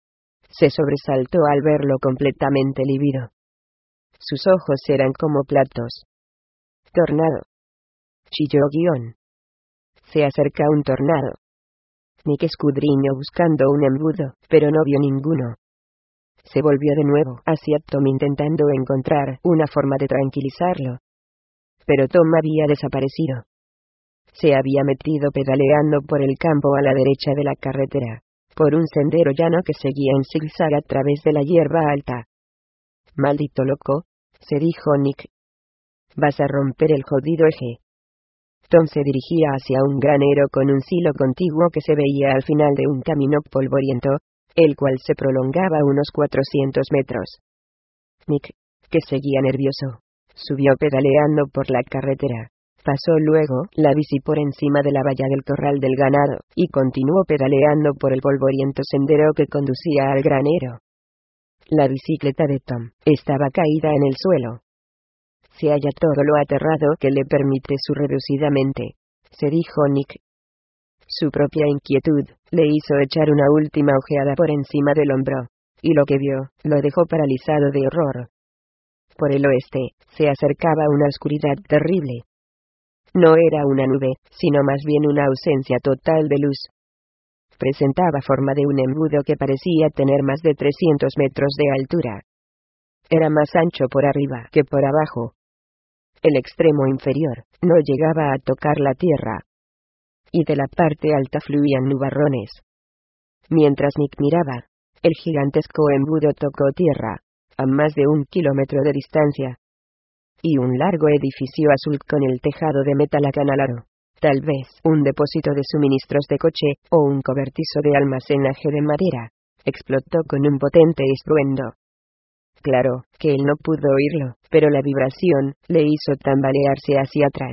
Se sobresaltó al verlo completamente lívido. Sus ojos eran como platos. Tornado. Chilló guión. Se acerca un tornado. Nick escudriñó buscando un embudo, pero no vio ninguno. Se volvió de nuevo hacia Tom intentando encontrar una forma de tranquilizarlo. Pero Tom había desaparecido. Se había metido pedaleando por el campo a la derecha de la carretera, por un sendero llano que seguía en zigzag a través de la hierba alta. «Maldito loco», se dijo Nick. «Vas a romper el jodido eje». Tom se dirigía hacia un granero con un silo contiguo que se veía al final de un camino polvoriento, el cual se prolongaba unos cuatrocientos metros. Nick, que seguía nervioso, subió pedaleando por la carretera. Pasó luego la bici por encima de la valla del corral del ganado, y continuó pedaleando por el polvoriento sendero que conducía al granero. La bicicleta de Tom estaba caída en el suelo. Se halla todo lo aterrado que le permite su reducida mente, se dijo Nick. Su propia inquietud le hizo echar una última ojeada por encima del hombro, y lo que vio lo dejó paralizado de horror. Por el oeste se acercaba una oscuridad terrible. No era una nube, sino más bien una ausencia total de luz. Presentaba forma de un embudo que parecía tener más de trescientos metros de altura. Era más ancho por arriba que por abajo. El extremo inferior no llegaba a tocar la tierra. Y de la parte alta fluían nubarrones. Mientras Nick miraba, el gigantesco embudo tocó tierra, a más de un kilómetro de distancia. Y un largo edificio azul con el tejado de metal acanalado, tal vez un depósito de suministros de coche o un cobertizo de almacenaje de madera, explotó con un potente estruendo. Claro que él no pudo oírlo, pero la vibración le hizo tambalearse hacia atrás.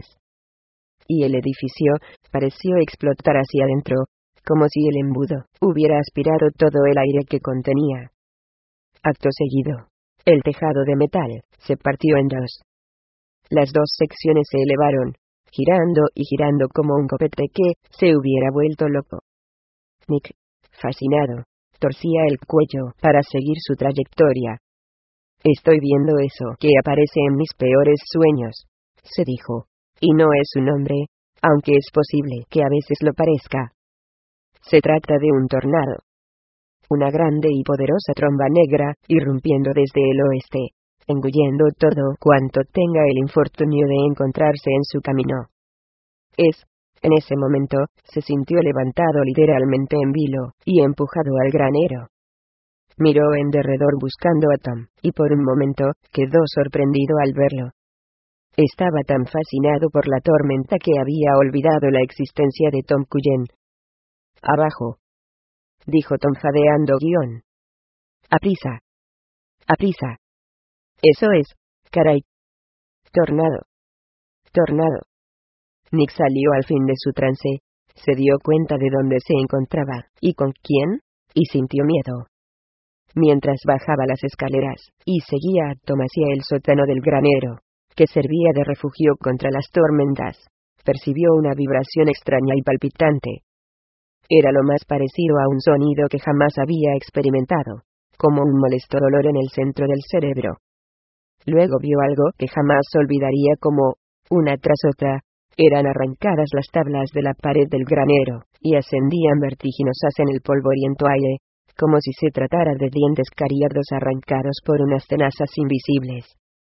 Y el edificio pareció explotar hacia adentro, como si el embudo hubiera aspirado todo el aire que contenía. Acto seguido, el tejado de metal se partió en dos. Las dos secciones se elevaron, girando y girando como un copete que se hubiera vuelto loco. Nick, fascinado, torcía el cuello para seguir su trayectoria. «Estoy viendo eso que aparece en mis peores sueños», se dijo. «Y no es un hombre, aunque es posible que a veces lo parezca. Se trata de un tornado. Una grande y poderosa tromba negra, irrumpiendo desde el oeste, engullendo todo cuanto tenga el infortunio de encontrarse en su camino». Es, en ese momento, se sintió levantado literalmente en vilo, y empujado al granero. Miró en derredor buscando a Tom, y por un momento, quedó sorprendido al verlo. Estaba tan fascinado por la tormenta que había olvidado la existencia de Tom Cullen. «Abajo», dijo Tom jadeando guión. «Aprisa. Aprisa. Eso es, caray. Tornado. Tornado». Nick salió al fin de su trance, se dio cuenta de dónde se encontraba, y con quién, y sintió miedo. Mientras bajaba las escaleras, y seguía a Tom hacia el sótano del granero, que servía de refugio contra las tormentas, percibió una vibración extraña y palpitante. Era lo más parecido a un sonido que jamás había experimentado, como un molesto dolor en el centro del cerebro. Luego vio algo que jamás olvidaría como, una tras otra, eran arrancadas las tablas de la pared del granero, y ascendían vertiginosas en el polvoriento aire, como si se tratara de dientes cariados arrancados por unas tenazas invisibles.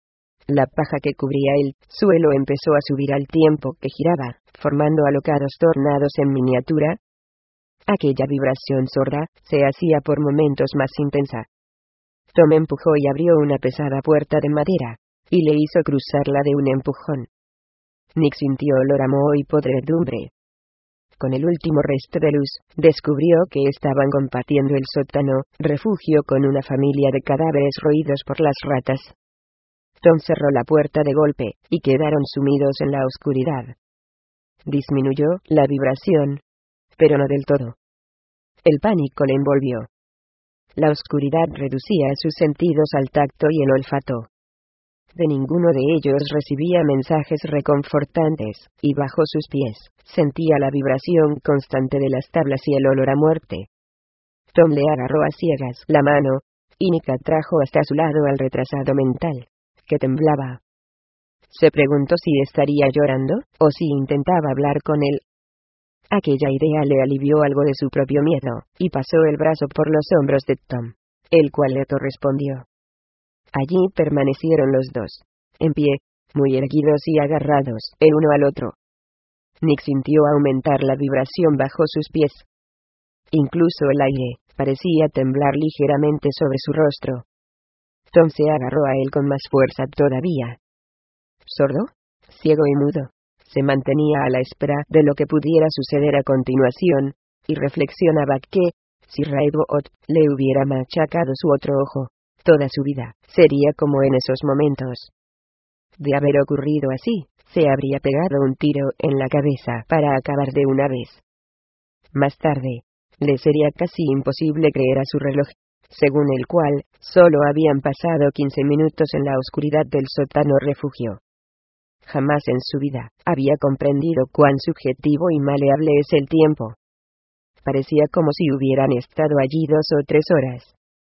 La paja que cubría el suelo empezó a subir al tiempo que giraba, formando alocados tornados en miniatura. Aquella vibración sorda se hacía por momentos más intensa. Tom empujó y abrió una pesada puerta de madera, y le hizo cruzarla de un empujón. Nick sintió olor a moho y podredumbre. Con el último resto de luz, descubrió que estaban compartiendo el sótano, refugio con una familia de cadáveres roídos por las ratas. Tom cerró la puerta de golpe, y quedaron sumidos en la oscuridad. Disminuyó la vibración, pero no del todo. El pánico le envolvió. La oscuridad reducía sus sentidos al tacto y el olfato. De ninguno de ellos recibía mensajes reconfortantes, y bajo sus pies, sentía la vibración constante de las tablas y el olor a muerte. Tom le agarró a ciegas la mano, y Nick atrajo hasta su lado al retrasado mental, que temblaba. Se preguntó si estaría llorando, o si intentaba hablar con él. Aquella idea le alivió algo de su propio miedo, y pasó el brazo por los hombros de Tom, el cual le correspondió. Allí permanecieron los dos, en pie, muy erguidos y agarrados, el uno al otro. Nick sintió aumentar la vibración bajo sus pies. Incluso el aire parecía temblar ligeramente sobre su rostro. Tom se agarró a él con más fuerza todavía. Sordo, ciego y mudo, se mantenía a la espera de lo que pudiera suceder a continuación, y reflexionaba que, si Raedwood le hubiera machacado su otro ojo, toda su vida sería como en esos momentos. De haber ocurrido así, se habría pegado un tiro en la cabeza para acabar de una vez. Más tarde, le sería casi imposible creer a su reloj, según el cual, solo habían pasado quince minutos en la oscuridad del sótano refugio. Jamás en su vida había comprendido cuán subjetivo y maleable es el tiempo. Parecía como si hubieran estado allí dos o tres horas.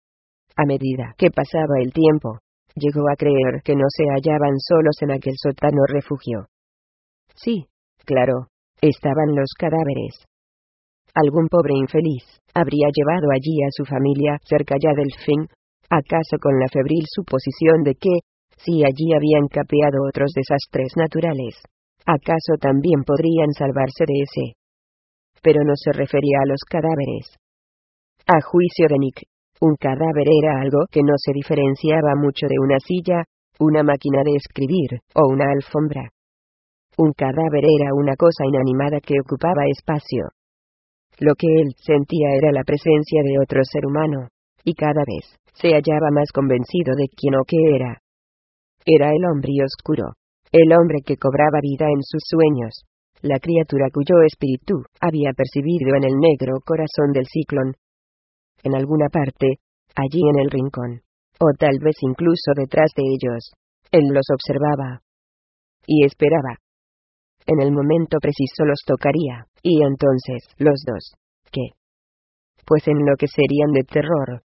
A medida que pasaba el tiempo, llegó a creer que no se hallaban solos en aquel sótano refugio. Sí, claro, estaban los cadáveres. Algún pobre infeliz habría llevado allí a su familia cerca ya del fin, acaso con la febril suposición de que, si allí habían capeado otros desastres naturales, acaso también podrían salvarse de ese. Pero no se refería a los cadáveres. A juicio de Nick, un cadáver era algo que no se diferenciaba mucho de una silla, una máquina de escribir, o una alfombra. Un cadáver era una cosa inanimada que ocupaba espacio. Lo que él sentía era la presencia de otro ser humano, y cada vez se hallaba más convencido de quién o qué era. Era el hombre oscuro, el hombre que cobraba vida en sus sueños, la criatura cuyo espíritu había percibido en el negro corazón del ciclón. En alguna parte, allí en el rincón, o tal vez incluso detrás de ellos, él los observaba y esperaba. En el momento preciso los tocaría, y entonces, los dos, ¿qué? Pues enloquecerían de terror.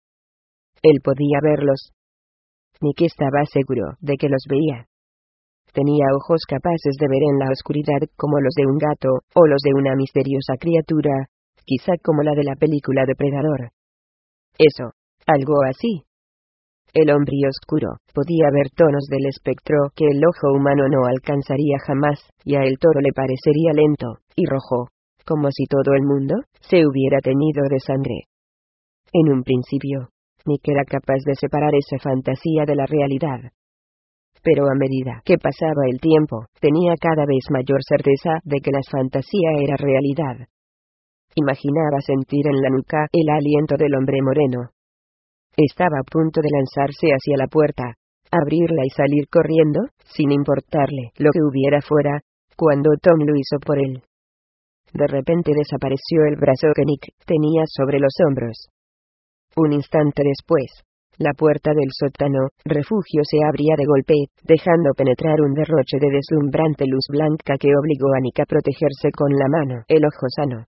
Él podía verlos. Nick estaba seguro de que los veía. Tenía ojos capaces de ver en la oscuridad como los de un gato, o los de una misteriosa criatura, quizá como la de la película Depredador. Eso, algo así. El hombre oscuro podía ver tonos del espectro que el ojo humano no alcanzaría jamás, y a él todo le parecería lento y rojo, como si todo el mundo se hubiera teñido de sangre. En un principio, Nick era capaz de separar esa fantasía de la realidad. Pero a medida que pasaba el tiempo, tenía cada vez mayor certeza de que la fantasía era realidad. Imaginaba sentir en la nuca el aliento del hombre moreno. Estaba a punto de lanzarse hacia la puerta, abrirla y salir corriendo, sin importarle lo que hubiera fuera, cuando Tom lo hizo por él. De repente desapareció el brazo que Nick tenía sobre los hombros. Un instante después, la puerta del sótano refugio se abría de golpe, dejando penetrar un derroche de deslumbrante luz blanca que obligó a Nick a protegerse con la mano el ojo sano.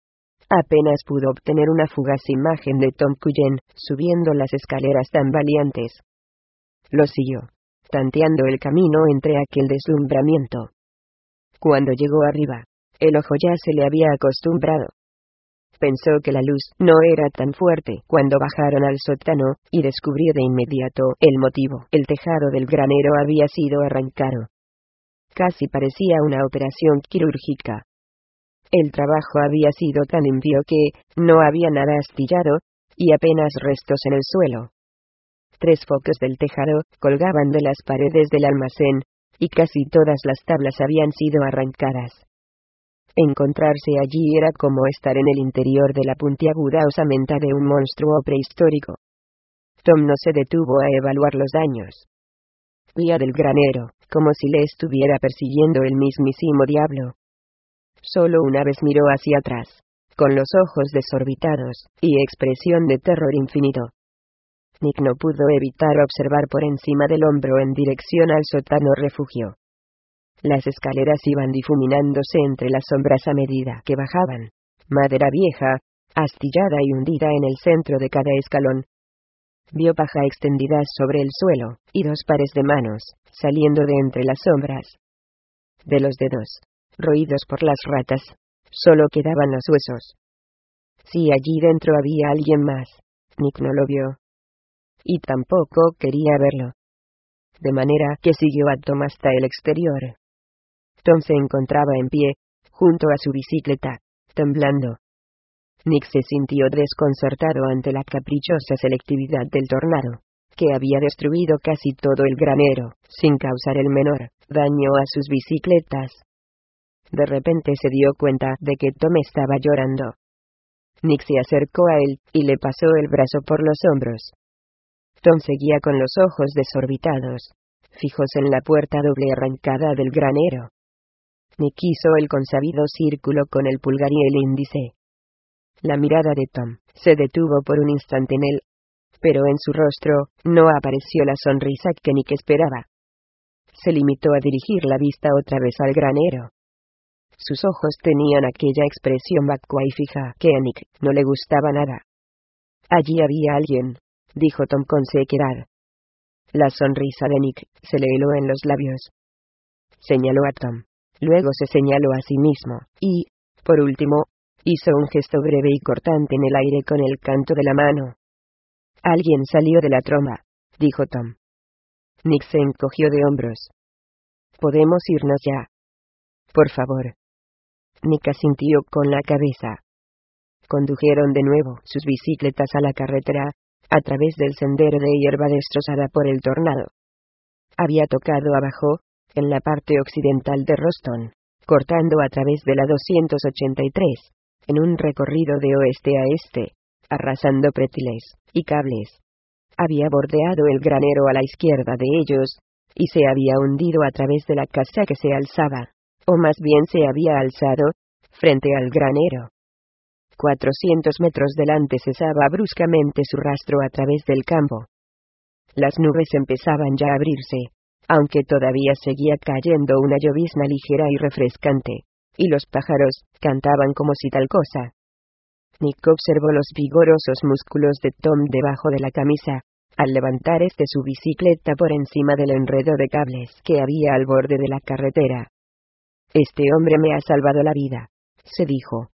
Apenas pudo obtener una fugaz imagen de Tom Cullen subiendo las escaleras tambaleantes. Lo siguió. tanteando el camino entre aquel deslumbramiento. Cuando llegó arriba, el ojo ya se le había acostumbrado. Pensó que la luz no era tan fuerte cuando bajaron al sótano, y descubrió de inmediato el motivo. El tejado del granero había sido arrancado. Casi parecía una operación quirúrgica. El trabajo había sido tan limpio que no había nada astillado, y apenas restos en el suelo. Tres focos del tejado colgaban de las paredes del almacén, y casi todas las tablas habían sido arrancadas. Encontrarse allí era como estar en el interior de la puntiaguda osamenta de un monstruo prehistórico. Tom no se detuvo a evaluar los daños. Huía del granero, como si le estuviera persiguiendo el mismísimo diablo. Solo una vez miró hacia atrás, con los ojos desorbitados, y expresión de terror infinito. Nick no pudo evitar observar por encima del hombro en dirección al sótano refugio. Las escaleras iban difuminándose entre las sombras a medida que bajaban. Madera vieja, astillada y hundida en el centro de cada escalón. Vio paja extendida sobre el suelo, y dos pares de manos, saliendo de entre las sombras. De los dedos, roídos por las ratas, solo quedaban los huesos. Si allí dentro había alguien más, Nick no lo vio. Y tampoco quería verlo. De manera que siguió a Tom hasta el exterior. Tom se encontraba en pie, junto a su bicicleta, temblando. Nick se sintió desconcertado ante la caprichosa selectividad del tornado, que había destruido casi todo el granero, sin causar el menor daño a sus bicicletas. De repente se dio cuenta de que Tom estaba llorando. Nick se acercó a él, y le pasó el brazo por los hombros. Tom seguía con los ojos desorbitados, fijos en la puerta doble arrancada del granero. Nick hizo el consabido círculo con el pulgar y el índice. La mirada de Tom se detuvo por un instante en él, pero en su rostro no apareció la sonrisa que Nick esperaba. Se limitó a dirigir la vista otra vez al granero. Sus ojos tenían aquella expresión vacua y fija que a Nick no le gustaba nada. Allí había alguien, dijo Tom con sequedad. La sonrisa de Nick se le heló en los labios. Señaló a Tom. Luego se señaló a sí mismo, y, por último, hizo un gesto breve y cortante en el aire con el canto de la mano. Alguien salió de la tromba, dijo Tom. Nick se encogió de hombros. ¿Podemos irnos ya? Por favor. Nick asintió con la cabeza. Condujeron de nuevo sus bicicletas a la carretera, a través del sendero de hierba destrozada por el tornado. Había tocado abajo, en la parte occidental de Roston, cortando a través de la doscientos ochenta y tres, en un recorrido de oeste a este, arrasando prétiles y cables. Había bordeado el granero a la izquierda de ellos, y se había hundido a través de la casa que se alzaba, o más bien se había alzado, frente al granero. Cuatrocientos metros delante cesaba bruscamente su rastro a través del campo. Las nubes empezaban ya a abrirse, aunque todavía seguía cayendo una llovizna ligera y refrescante, y los pájaros cantaban como si tal cosa. Nick observó los vigorosos músculos de Tom debajo de la camisa, al levantar este su bicicleta por encima del enredo de cables que había al borde de la carretera. Este hombre me ha salvado la vida, se dijo.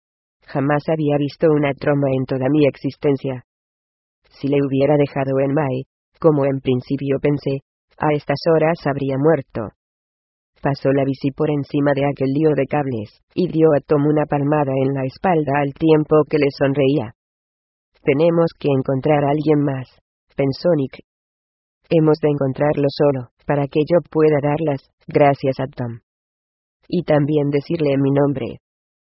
Jamás había visto una tromba en toda mi existencia. Si le hubiera dejado en May, como en principio pensé, a estas horas habría muerto. Pasó la bici por encima de aquel lío de cables, y dio a Tom una palmada en la espalda al tiempo que le sonreía. Tenemos que encontrar a alguien más, pensó Nick. Hemos de encontrarlo solo, para que yo pueda dar las gracias a Tom. Y también decirle mi nombre.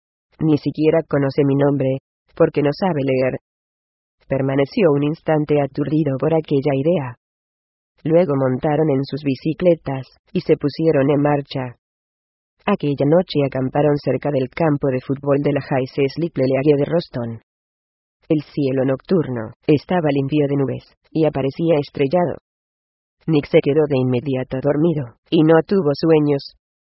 Ni siquiera conoce mi nombre, porque no sabe leer. Permaneció un instante aturdido por aquella idea. Luego montaron en sus bicicletas, y se pusieron en marcha. Aquella noche acamparon cerca del campo de fútbol de la High Sleep League de Roston. El cielo nocturno estaba limpio de nubes, y aparecía estrellado. Nick se quedó de inmediato dormido, y no tuvo sueños.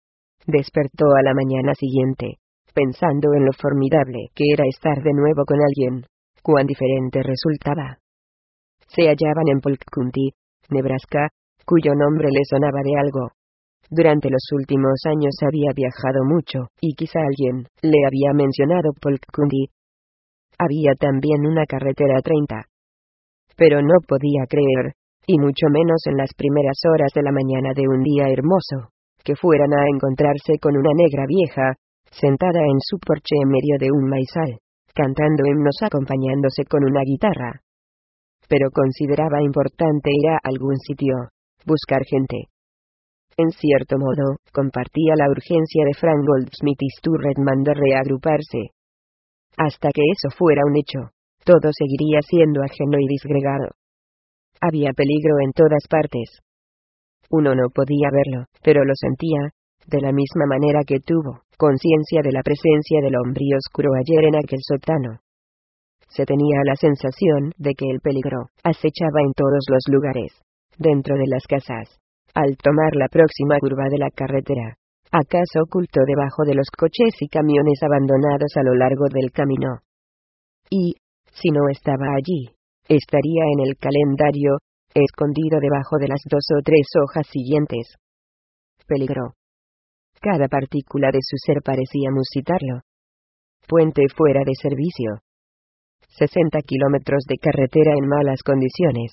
Despertó a la mañana siguiente, pensando en lo formidable que era estar de nuevo con alguien, cuán diferente resultaba. Se hallaban en Polk County, Nebraska, cuyo nombre le sonaba de algo. Durante los últimos años había viajado mucho, y quizá alguien le había mencionado Polkundi. Había también una carretera treinta. Pero no podía creer, y mucho menos en las primeras horas de la mañana de un día hermoso, que fueran a encontrarse con una negra vieja, sentada en su porche en medio de un maizal, cantando himnos acompañándose con una guitarra. Pero consideraba importante ir a algún sitio, buscar gente. En cierto modo, compartía la urgencia de Frank Goldsmith y Stu Redman de reagruparse. Hasta que eso fuera un hecho, todo seguiría siendo ajeno y disgregado. Había peligro en todas partes. Uno no podía verlo, pero lo sentía, de la misma manera que tuvo conciencia de la presencia del hombre oscuro ayer en aquel sótano. Se tenía la sensación de que el peligro acechaba en todos los lugares, dentro de las casas. Al tomar la próxima curva de la carretera, acaso oculto debajo de los coches y camiones abandonados a lo largo del camino. Y, si no estaba allí, estaría en el calendario, escondido debajo de las dos o tres hojas siguientes. Peligro. Cada partícula de su ser parecía musitarlo. Puente fuera de servicio. sesenta kilómetros de carretera en malas condiciones.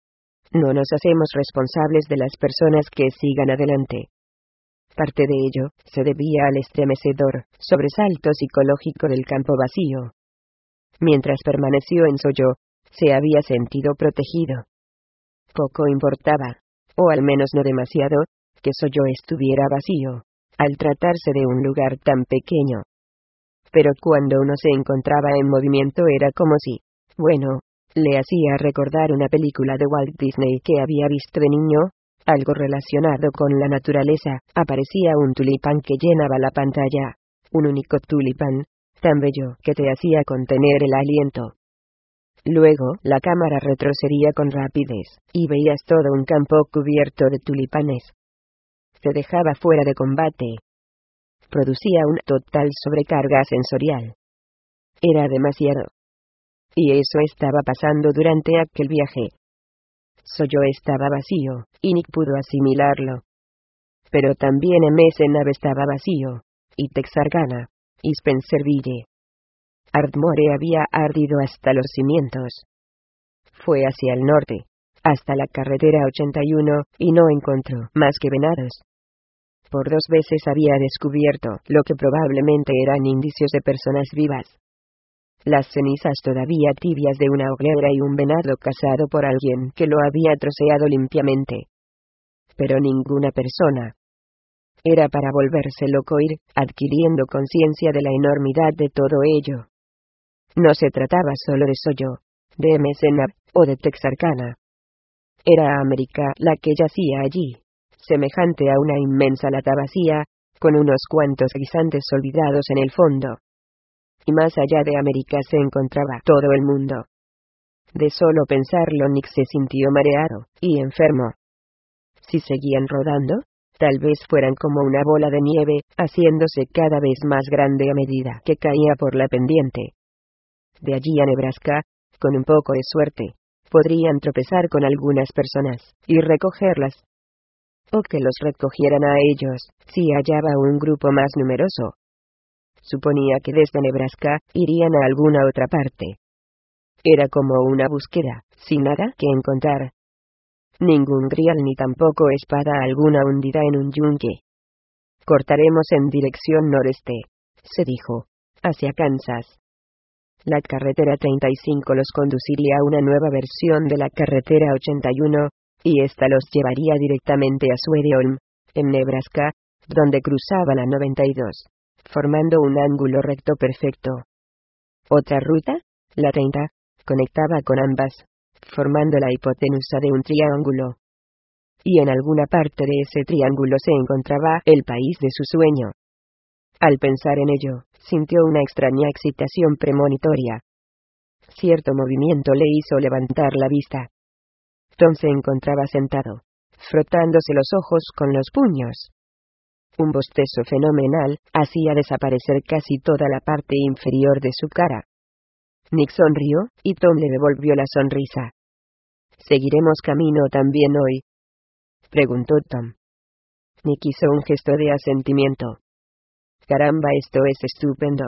No nos hacemos responsables de las personas que sigan adelante. Parte de ello se debía al estremecedor sobresalto psicológico del campo vacío. Mientras permaneció en Soyo, se había sentido protegido. Poco importaba, o al menos no demasiado, que Soyo estuviera vacío, al tratarse de un lugar tan pequeño. Pero cuando uno se encontraba en movimiento era como si, bueno, le hacía recordar una película de Walt Disney que había visto de niño, algo relacionado con la naturaleza. Aparecía un tulipán que llenaba la pantalla, un único tulipán, tan bello que te hacía contener el aliento. Luego, la cámara retrocedía con rapidez, y veías todo un campo cubierto de tulipanes. Se dejaba fuera de combate. Producía una total sobrecarga sensorial. Era demasiado. Y eso estaba pasando durante aquel viaje. Soyo estaba vacío, y Nick pudo asimilarlo. Pero también Emmesenab estaba vacío, y Texarkana, y Spencerville. Ardmore había ardido hasta los cimientos. Fue hacia el norte, hasta la carretera ochenta y uno, y no encontró más que venados. Por dos veces había descubierto lo que probablemente eran indicios de personas vivas. Las cenizas todavía tibias de una hoguera y un venado cazado por alguien que lo había troceado limpiamente. Pero ninguna persona. Era para volverse loco ir adquiriendo conciencia de la enormidad de todo ello. No se trataba solo de Soyo, de Emmesenab, o de Texarkana. Era América la que yacía allí, semejante a una inmensa lata vacía, con unos cuantos guisantes olvidados en el fondo. Y más allá de América se encontraba todo el mundo. De solo pensarlo Nick se sintió mareado y enfermo. Si seguían rodando, tal vez fueran como una bola de nieve, haciéndose cada vez más grande a medida que caía por la pendiente. De allí a Nebraska, con un poco de suerte, podrían tropezar con algunas personas y recogerlas. O que los recogieran a ellos, si hallaba un grupo más numeroso. Suponía que desde Nebraska irían a alguna otra parte. Era como una búsqueda, sin nada que encontrar. Ningún grial ni tampoco espada alguna hundida en un yunque. Cortaremos en dirección noreste, se dijo, hacia Kansas. La carretera treinta y cinco los conduciría a una nueva versión de la carretera ochenta y uno, y ésta los llevaría directamente a Sweetholm, en Nebraska, donde cruzaba la noventa y dos, formando un ángulo recto perfecto. Otra ruta, la treinta, conectaba con ambas, formando la hipotenusa de un triángulo. Y en alguna parte de ese triángulo se encontraba el país de su sueño. Al pensar en ello, sintió una extraña excitación premonitoria. Cierto movimiento le hizo levantar la vista. Tom se encontraba sentado, frotándose los ojos con los puños. Un bostezo fenomenal hacía desaparecer casi toda la parte inferior de su cara. Nick sonrió, y Tom le devolvió la sonrisa. «Seguiremos camino también hoy». preguntó Tom. Nick hizo un gesto de asentimiento. Caramba, esto es estupendo.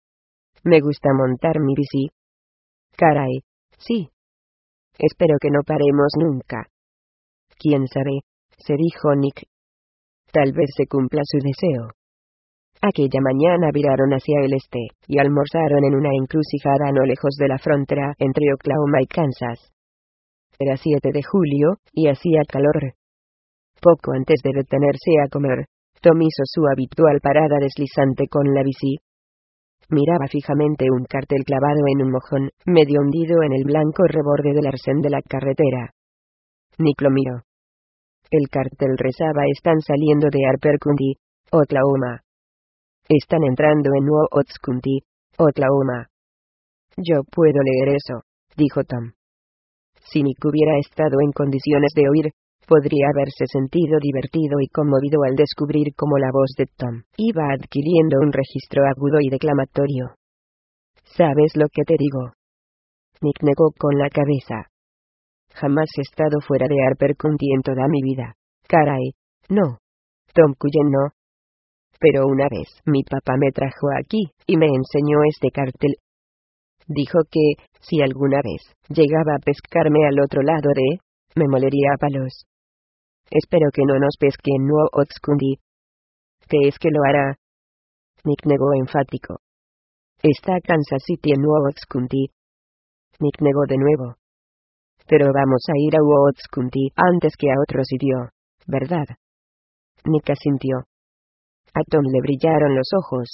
Me gusta montar mi bici. Caray, sí. Espero que no paremos nunca. ¿Quién sabe?, se dijo Nick. Tal vez se cumpla su deseo. Aquella mañana viraron hacia el este, y almorzaron en una encrucijada no lejos de la frontera entre Oklahoma y Kansas. Era siete de julio, y hacía calor. Poco antes de detenerse a comer, Tom hizo su habitual parada deslizante con la bici. Miraba fijamente un cartel clavado en un mojón, medio hundido en el blanco reborde del arcén de la carretera. Nick lo miró. El cartel rezaba: están saliendo de Harper County, Oklahoma. Están entrando en Watts County, Oklahoma. Yo puedo leer eso, dijo Tom. Si Nick hubiera estado en condiciones de oír, podría haberse sentido divertido y conmovido al descubrir cómo la voz de Tom iba adquiriendo un registro agudo y declamatorio. ¿Sabes lo que te digo? Nick negó con la cabeza. Jamás he estado fuera de Harper County en toda mi vida. Caray, no. Tom Cullen no. Pero una vez mi papá me trajo aquí, y me enseñó este cartel. Dijo que, si alguna vez llegaba a pescarme al otro lado de, me molería a palos. Espero que no nos pesque en Watts County. ¿Crees que lo hará? Nick negó enfático. ¿Está Kansas City en Watts County? Nick negó de nuevo. Pero vamos a ir a Watts County antes que a otro sitio, ¿verdad? Nick asintió. A Tom le brillaron los ojos.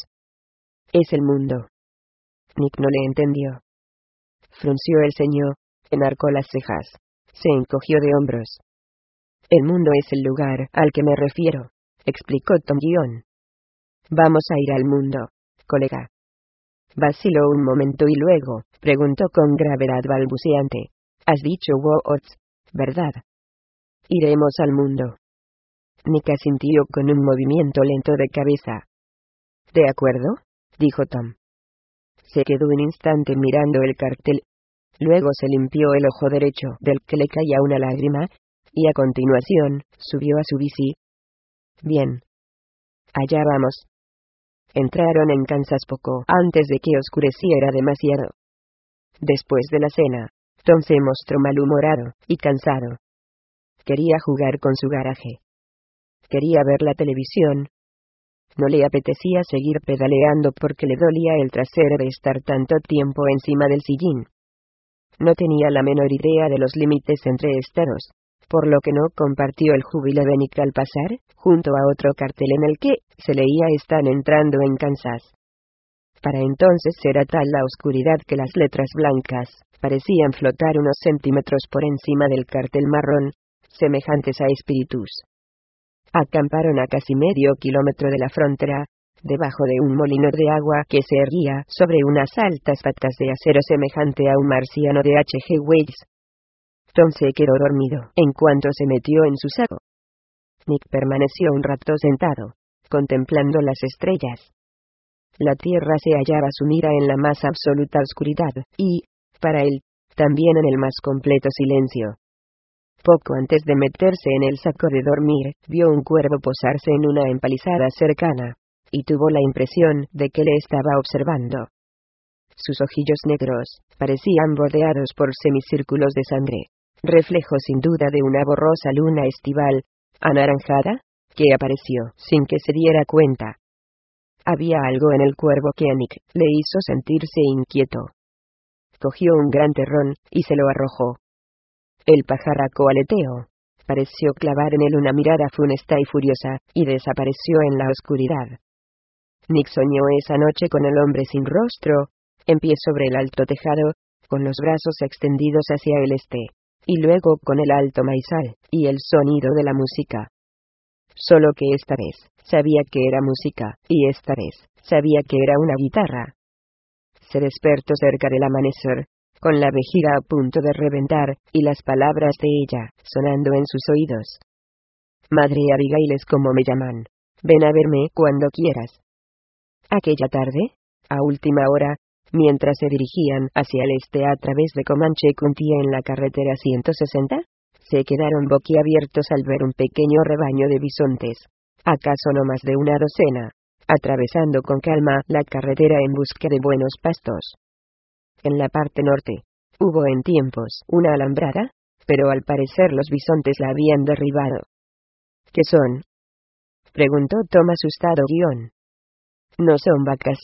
Es el mundo. Nick no le entendió. Frunció el ceño, enarcó las cejas, se encogió de hombros. El mundo es el lugar al que me refiero, explicó Tom Guion. Vamos a ir al mundo, colega. Vaciló un momento y luego, preguntó con gravedad balbuceante. Has dicho Watts, ¿verdad? Iremos al mundo. Nick asintió con un movimiento lento de cabeza. ¿De acuerdo?, dijo Tom. Se quedó un instante mirando el cartel. Luego se limpió el ojo derecho del que le caía una lágrima, y a continuación, subió a su bici. Bien. Allá vamos. Entraron en Kansas poco antes de que oscureciera demasiado. Después de la cena, Tom se mostró malhumorado y cansado. Quería jugar con su garaje. Quería ver la televisión. No le apetecía seguir pedaleando porque le dolía el trasero de estar tanto tiempo encima del sillín. No tenía la menor idea de los límites entre estados, por lo que no compartió el júbilo de Nick al pasar, junto a otro cartel en el que se leía: están entrando en Kansas. Para entonces era tal la oscuridad que las letras blancas parecían flotar unos centímetros por encima del cartel marrón, semejantes a espíritus. Acamparon a casi medio kilómetro de la frontera, debajo de un molino de agua que se erguía sobre unas altas patas de acero semejante a un marciano de H G Wells. Tom se quedó dormido en cuanto se metió en su saco. Nick permaneció un rato sentado, contemplando las estrellas. La tierra se hallaba sumida en la más absoluta oscuridad, y, para él, también en el más completo silencio. Poco antes de meterse en el saco de dormir, vio un cuervo posarse en una empalizada cercana, y tuvo la impresión de que le estaba observando. Sus ojillos negros parecían bordeados por semicírculos de sangre, reflejo sin duda de una borrosa luna estival, anaranjada, que apareció sin que se diera cuenta. Había algo en el cuervo que a Nick le hizo sentirse inquieto. Cogió un gran terrón y se lo arrojó. El pajarraco aleteó, pareció clavar en él una mirada funesta y furiosa, y desapareció en la oscuridad. Nick soñó esa noche con el hombre sin rostro, en pie sobre el alto tejado, con los brazos extendidos hacia el este, y luego con el alto maizal, y el sonido de la música. Solo que esta vez, sabía que era música, y esta vez, sabía que era una guitarra. Se despertó cerca del amanecer, con la vejiga a punto de reventar, y las palabras de ella, sonando en sus oídos. Madre Abigail es como me llaman. Ven a verme cuando quieras. Aquella tarde, a última hora, mientras se dirigían hacia el este a través de Comanche County en la carretera ciento sesenta, se quedaron boquiabiertos al ver un pequeño rebaño de bisontes, acaso no más de una docena, atravesando con calma la carretera en busca de buenos pastos. En la parte norte, hubo en tiempos una alambrada, pero al parecer los bisontes la habían derribado. ¿Qué son?, preguntó Tom asustado. Guión. No son vacas.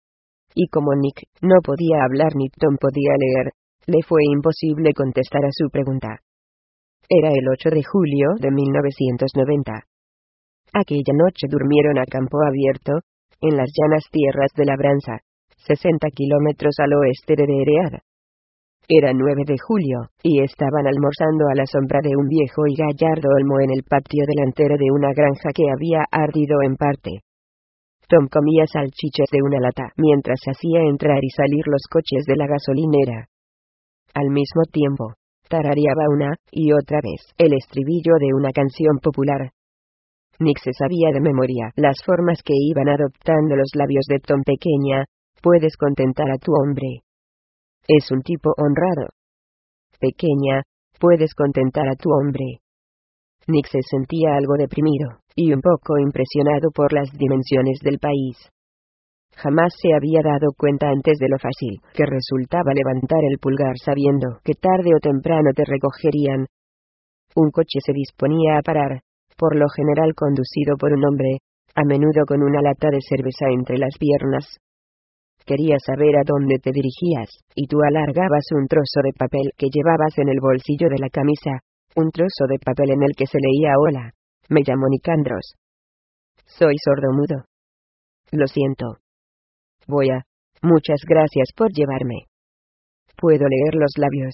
Y como Nick no podía hablar ni Tom podía leer, le fue imposible contestar a su pregunta. Era el ocho de julio de mil novecientos noventa. Aquella noche durmieron a campo abierto, en las llanas tierras de Labranza, sesenta kilómetros al oeste de Dereada. Era nueve de julio, y estaban almorzando a la sombra de un viejo y gallardo olmo en el patio delantero de una granja que había ardido en parte. Tom comía salchichas de una lata mientras hacía entrar y salir los coches de la gasolinera. Al mismo tiempo, tarareaba una y otra vez el estribillo de una canción popular. Nick se sabía de memoria las formas que iban adoptando los labios de Tom. Pequeña, puedes contentar a tu hombre. Es un tipo honrado. Pequeña, puedes contentar a tu hombre. Nick se sentía algo deprimido, y un poco impresionado por las dimensiones del país. Jamás se había dado cuenta antes de lo fácil que resultaba levantar el pulgar sabiendo que tarde o temprano te recogerían. Un coche se disponía a parar, por lo general conducido por un hombre, a menudo con una lata de cerveza entre las piernas. Quería saber a dónde te dirigías, y tú alargabas un trozo de papel que llevabas en el bolsillo de la camisa, un trozo de papel en el que se leía: hola, me llamo Nicandros. Soy sordomudo. Lo siento. Voy a... Muchas gracias por llevarme. Puedo leer los labios.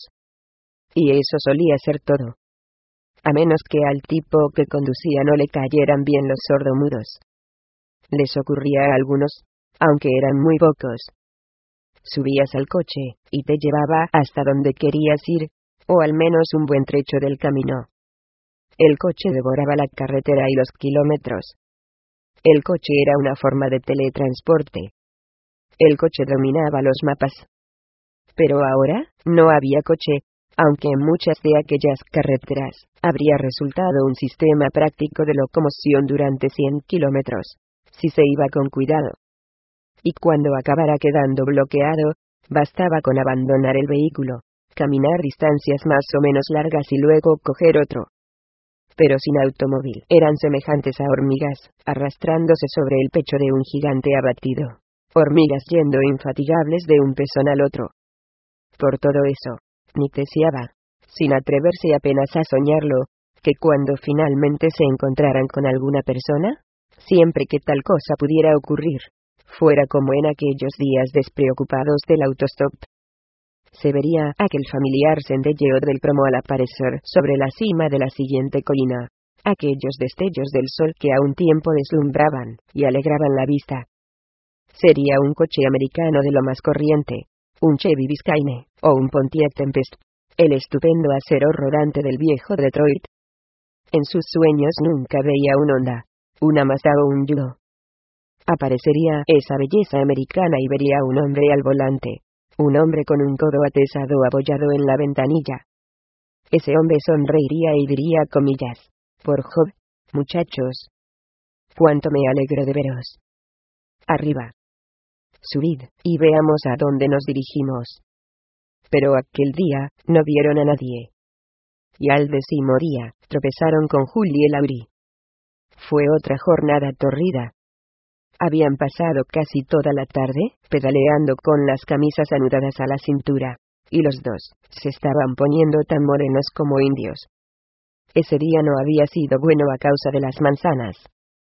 Y eso solía ser todo. A menos que al tipo que conducía no le cayeran bien los sordomudos. Les ocurría a algunos, aunque eran muy pocos. Subías al coche, y te llevaba hasta donde querías ir, o al menos un buen trecho del camino. El coche devoraba la carretera y los kilómetros. El coche era una forma de teletransporte. El coche dominaba los mapas. Pero ahora, no había coche, aunque en muchas de aquellas carreteras habría resultado un sistema práctico de locomoción durante cien kilómetros, si se iba con cuidado. Y cuando acabara quedando bloqueado, bastaba con abandonar el vehículo, caminar distancias más o menos largas y luego coger otro. Pero sin automóvil, eran semejantes a hormigas, arrastrándose sobre el pecho de un gigante abatido. Hormigas yendo infatigables de un pezón al otro. Por todo eso, Nick deseaba, sin atreverse apenas a soñarlo, que cuando finalmente se encontraran con alguna persona, siempre que tal cosa pudiera ocurrir, fuera como en aquellos días despreocupados del autostop. Se vería aquel familiar sendero del promo al aparecer sobre la cima de la siguiente colina, aquellos destellos del sol que a un tiempo deslumbraban y alegraban la vista. Sería un coche americano de lo más corriente, un Chevy Biscayne, o un Pontiac Tempest, el estupendo acero rodante del viejo Detroit. En sus sueños nunca veía un Honda, una Mazda o un Yugo. Aparecería esa belleza americana y vería un hombre al volante, un hombre con un codo atesado apoyado en la ventanilla. Ese hombre sonreiría y diría comillas: por Job, muchachos. Cuánto me alegro de veros. Arriba. Subid, y veamos a dónde nos dirigimos. Pero aquel día, no vieron a nadie. Y al décimo día, tropezaron con Julie Laurie. Fue otra jornada torrida. Habían pasado casi toda la tarde, pedaleando con las camisas anudadas a la cintura, y los dos se estaban poniendo tan morenos como indios. Ese día no había sido bueno a causa de las manzanas.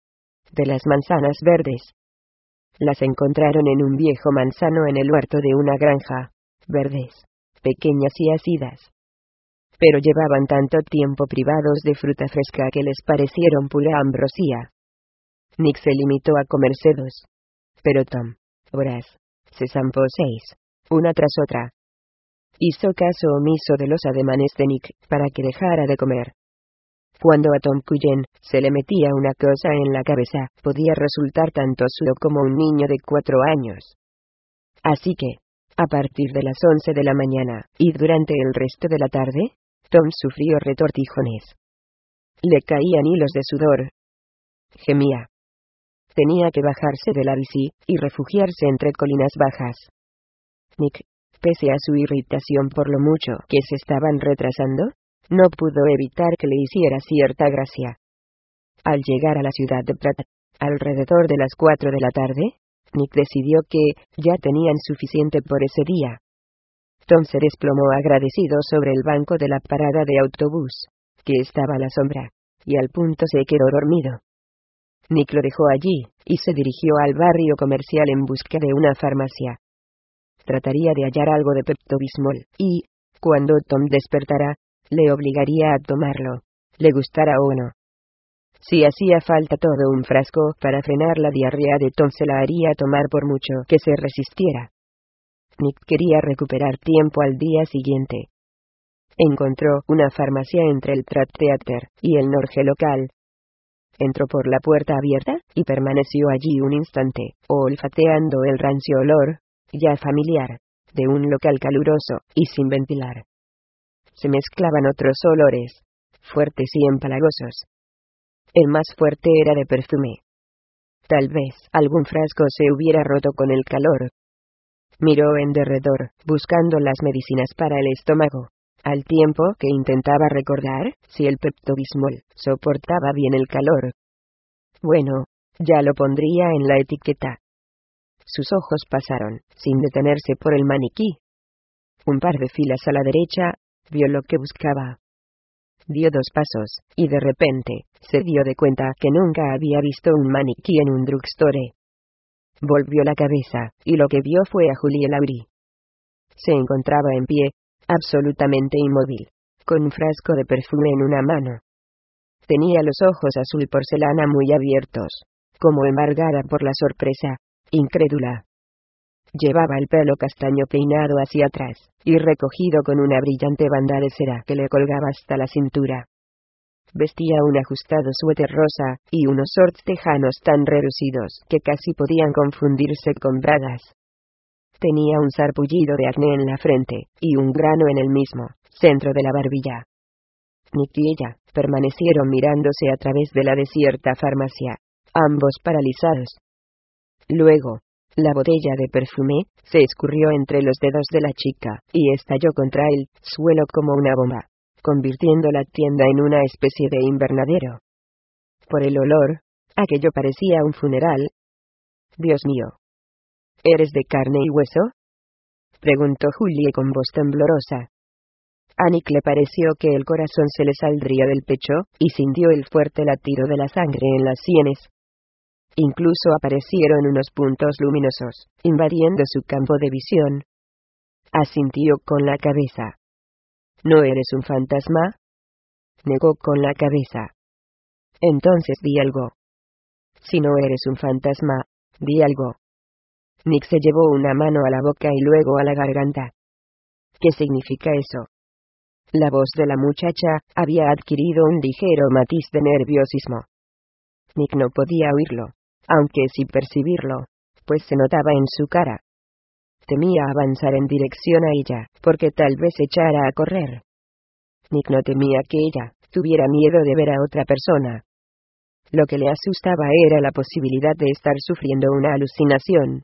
De las manzanas verdes. Las encontraron en un viejo manzano en el huerto de una granja, verdes, pequeñas y ácidas. Pero llevaban tanto tiempo privados de fruta fresca que les parecieron pura ambrosía. Nick se limitó a comerse dos. Pero Tom, voraz, se zampó seis, una tras otra. Hizo caso omiso de los ademanes de Nick para que dejara de comer. Cuando a Tom Cullen se le metía una cosa en la cabeza, podía resultar tanto sudo como un niño de cuatro años. Así que, a partir de las once de la mañana, y durante el resto de la tarde, Tom sufrió retortijones. Le caían hilos de sudor. Gemía. Tenía que bajarse de la bici y refugiarse entre colinas bajas. Nick, pese a su irritación por lo mucho que se estaban retrasando, no pudo evitar que le hiciera cierta gracia. Al llegar a la ciudad de Pratt, alrededor de las cuatro de la tarde, Nick decidió que ya tenían suficiente por ese día. Tom se desplomó agradecido sobre el banco de la parada de autobús, que estaba a la sombra, y al punto se quedó dormido. Nick lo dejó allí, y se dirigió al barrio comercial en busca de una farmacia. Trataría de hallar algo de Pepto-Bismol, y, cuando Tom despertara, le obligaría a tomarlo, le gustara o no. Si hacía falta todo un frasco para frenar la diarrea de Tom, se la haría tomar por mucho que se resistiera. Nick quería recuperar tiempo al día siguiente. Encontró una farmacia entre el Pratt Theater y el Norge local. Entró por la puerta abierta, y permaneció allí un instante, olfateando el rancio olor, ya familiar, de un local caluroso y sin ventilar. Se mezclaban otros olores, fuertes y empalagosos. El más fuerte era de perfume. Tal vez algún frasco se hubiera roto con el calor. Miró en derredor, buscando las medicinas para el estómago, al tiempo que intentaba recordar si el Pepto-Bismol soportaba bien el calor. Bueno, ya lo pondría en la etiqueta. Sus ojos pasaron, sin detenerse, por el maniquí. Un par de filas a la derecha, vio lo que buscaba. Dio dos pasos, y de repente, se dio de cuenta que nunca había visto un maniquí en un drugstore. Volvió la cabeza, y lo que vio fue a Julie Laurie. Se encontraba en pie, absolutamente inmóvil, con un frasco de perfume en una mano. Tenía los ojos azul porcelana muy abiertos, como embargada por la sorpresa, incrédula. Llevaba el pelo castaño peinado hacia atrás, y recogido con una brillante banda de seda que le colgaba hasta la cintura. Vestía un ajustado suéter rosa, y unos shorts tejanos tan reducidos que casi podían confundirse con bragas. Tenía un sarpullido de acné en la frente, y un grano en el mismo centro de la barbilla. Nick y ella permanecieron mirándose a través de la desierta farmacia, ambos paralizados. Luego, la botella de perfume se escurrió entre los dedos de la chica, y estalló contra el suelo como una bomba, convirtiendo la tienda en una especie de invernadero. Por el olor, aquello parecía un funeral. «Dios mío. ¿Eres de carne y hueso?», preguntó Julie con voz temblorosa. A Nick le pareció que el corazón se le saldría del pecho, y sintió el fuerte latido de la sangre en las sienes. Incluso aparecieron unos puntos luminosos, invadiendo su campo de visión. Asintió con la cabeza. «¿No eres un fantasma?», negó con la cabeza. «Entonces di algo». «Si no eres un fantasma, di algo». Nick se llevó una mano a la boca y luego a la garganta. «¿Qué significa eso?». La voz de la muchacha había adquirido un ligero matiz de nerviosismo. Nick no podía oírlo, aunque sí percibirlo, pues se notaba en su cara. Temía avanzar en dirección a ella, porque tal vez echara a correr. Nick no temía que ella tuviera miedo de ver a otra persona. Lo que le asustaba era la posibilidad de estar sufriendo una alucinación.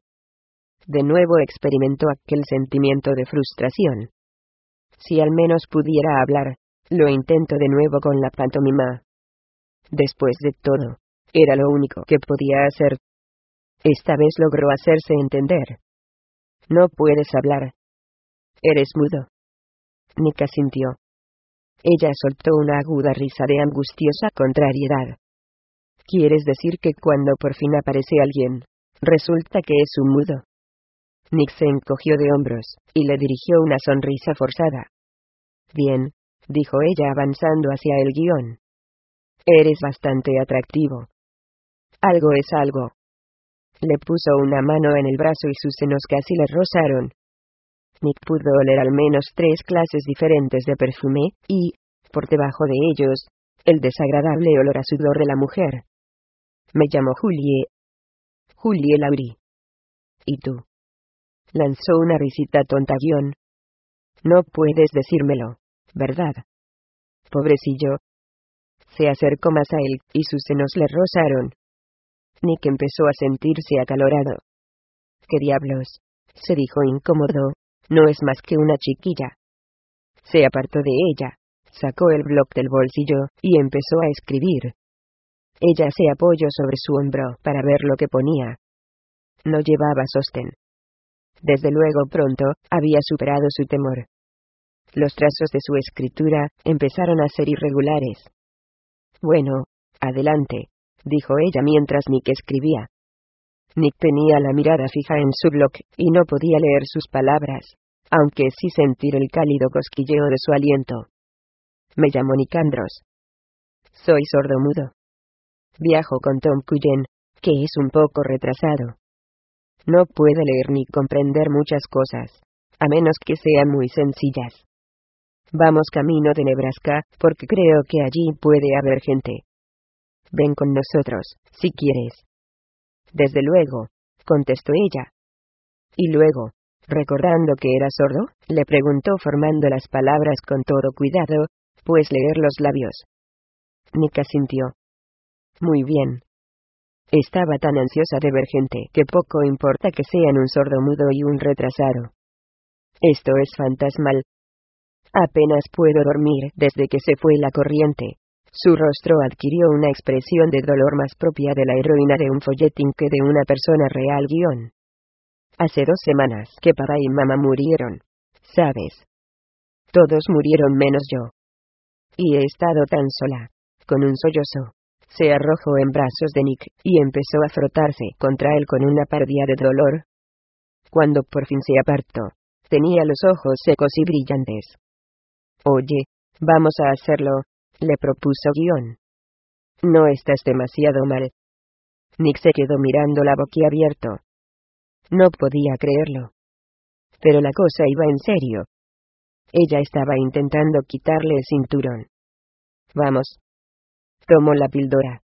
De nuevo experimentó aquel sentimiento de frustración. Si al menos pudiera hablar, lo intentó de nuevo con la pantomima. Después de todo, era lo único que podía hacer. Esta vez logró hacerse entender. «No puedes hablar. Eres mudo». Nick asintió. Ella soltó una aguda risa de angustiosa contrariedad. «¿Quieres decir que cuando por fin aparece alguien, resulta que es un mudo?». Nick se encogió de hombros, y le dirigió una sonrisa forzada. «Bien», dijo ella avanzando hacia el guión. «Eres bastante atractivo». «Algo es algo». Le puso una mano en el brazo y sus senos casi le rozaron. Nick pudo oler al menos tres clases diferentes de perfume, y, por debajo de ellos, el desagradable olor a sudor de la mujer. «Me llamo Julie. Julie Laurie». «¿Y tú?». Lanzó una risita tonta guión. «No puedes decírmelo, ¿verdad?». Pobrecillo. Se acercó más a él, y sus senos le rozaron. Nick empezó a sentirse acalorado. ¿Qué diablos?, se dijo incómodo, no es más que una chiquilla. Se apartó de ella, sacó el bloc del bolsillo, y empezó a escribir. Ella se apoyó sobre su hombro para ver lo que ponía. No llevaba sostén. Desde luego pronto, había superado su temor. Los trazos de su escritura empezaron a ser irregulares. Bueno, adelante, dijo ella mientras Nick escribía. Nick tenía la mirada fija en su bloc, y no podía leer sus palabras, aunque sí sentir el cálido cosquilleo de su aliento. Me llamo Nicandros. Soy sordomudo. Viajo con Tom Cullen, que es un poco retrasado. No puede leer ni comprender muchas cosas, a menos que sean muy sencillas. Vamos camino de Nebraska, porque creo que allí puede haber gente. Ven con nosotros, si quieres. Desde luego, contestó ella. Y luego, recordando que era sordo, le preguntó formando las palabras con todo cuidado, pues leer los labios. Nick asintió. Muy bien. Estaba tan ansiosa de ver gente que poco importa que sean un sordomudo y un retrasado. Esto es fantasmal. Apenas puedo dormir desde que se fue la corriente. Su rostro adquirió una expresión de dolor más propia de la heroína de un folletín que de una persona real guión. Hace dos semanas que papá y mamá murieron, ¿sabes? Todos murieron menos yo. Y he estado tan sola. Con un sollozo, se arrojó en brazos de Nick, y empezó a frotarse contra él con una parodia de dolor. Cuando por fin se apartó, tenía los ojos secos y brillantes. Oye, vamos a hacerlo, le propuso Guión. No estás demasiado mal. Nick se quedó mirándola boquiabierto. No podía creerlo. Pero la cosa iba en serio. Ella estaba intentando quitarle el cinturón. Vamos. Tomó la píldora.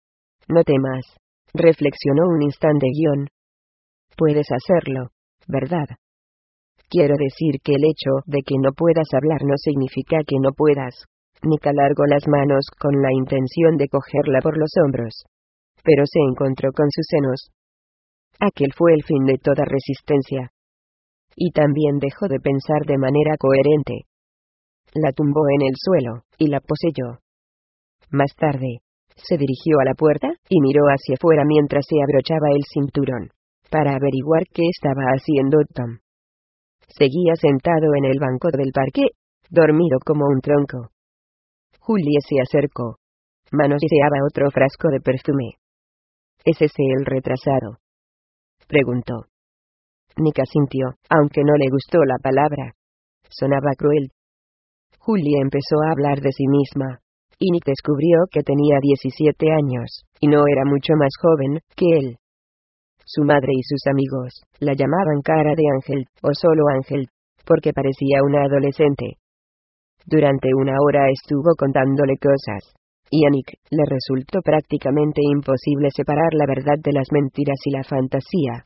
No temas, reflexionó un instante Guión. Puedes hacerlo, ¿verdad? Quiero decir que el hecho de que no puedas hablar no significa que no puedas. Nick alargó las manos con la intención de cogerla por los hombros. Pero se encontró con sus senos. Aquel fue el fin de toda resistencia. Y también dejó de pensar de manera coherente. La tumbó en el suelo, y la poseyó. Más tarde, se dirigió a la puerta, y miró hacia afuera mientras se abrochaba el cinturón, para averiguar qué estaba haciendo Tom. Seguía sentado en el banco del parque, dormido como un tronco. Julie se acercó. Manoseaba otro frasco de perfume. ¿Es ese el retrasado?, preguntó. Nick asintió, aunque no le gustó la palabra. Sonaba cruel. Julie empezó a hablar de sí misma, y Nick descubrió que tenía diecisiete años, y no era mucho más joven que él. Su madre y sus amigos la llamaban cara de ángel, o solo ángel, porque parecía una adolescente. Durante una hora estuvo contándole cosas, y a Nick le resultó prácticamente imposible separar la verdad de las mentiras y la fantasía.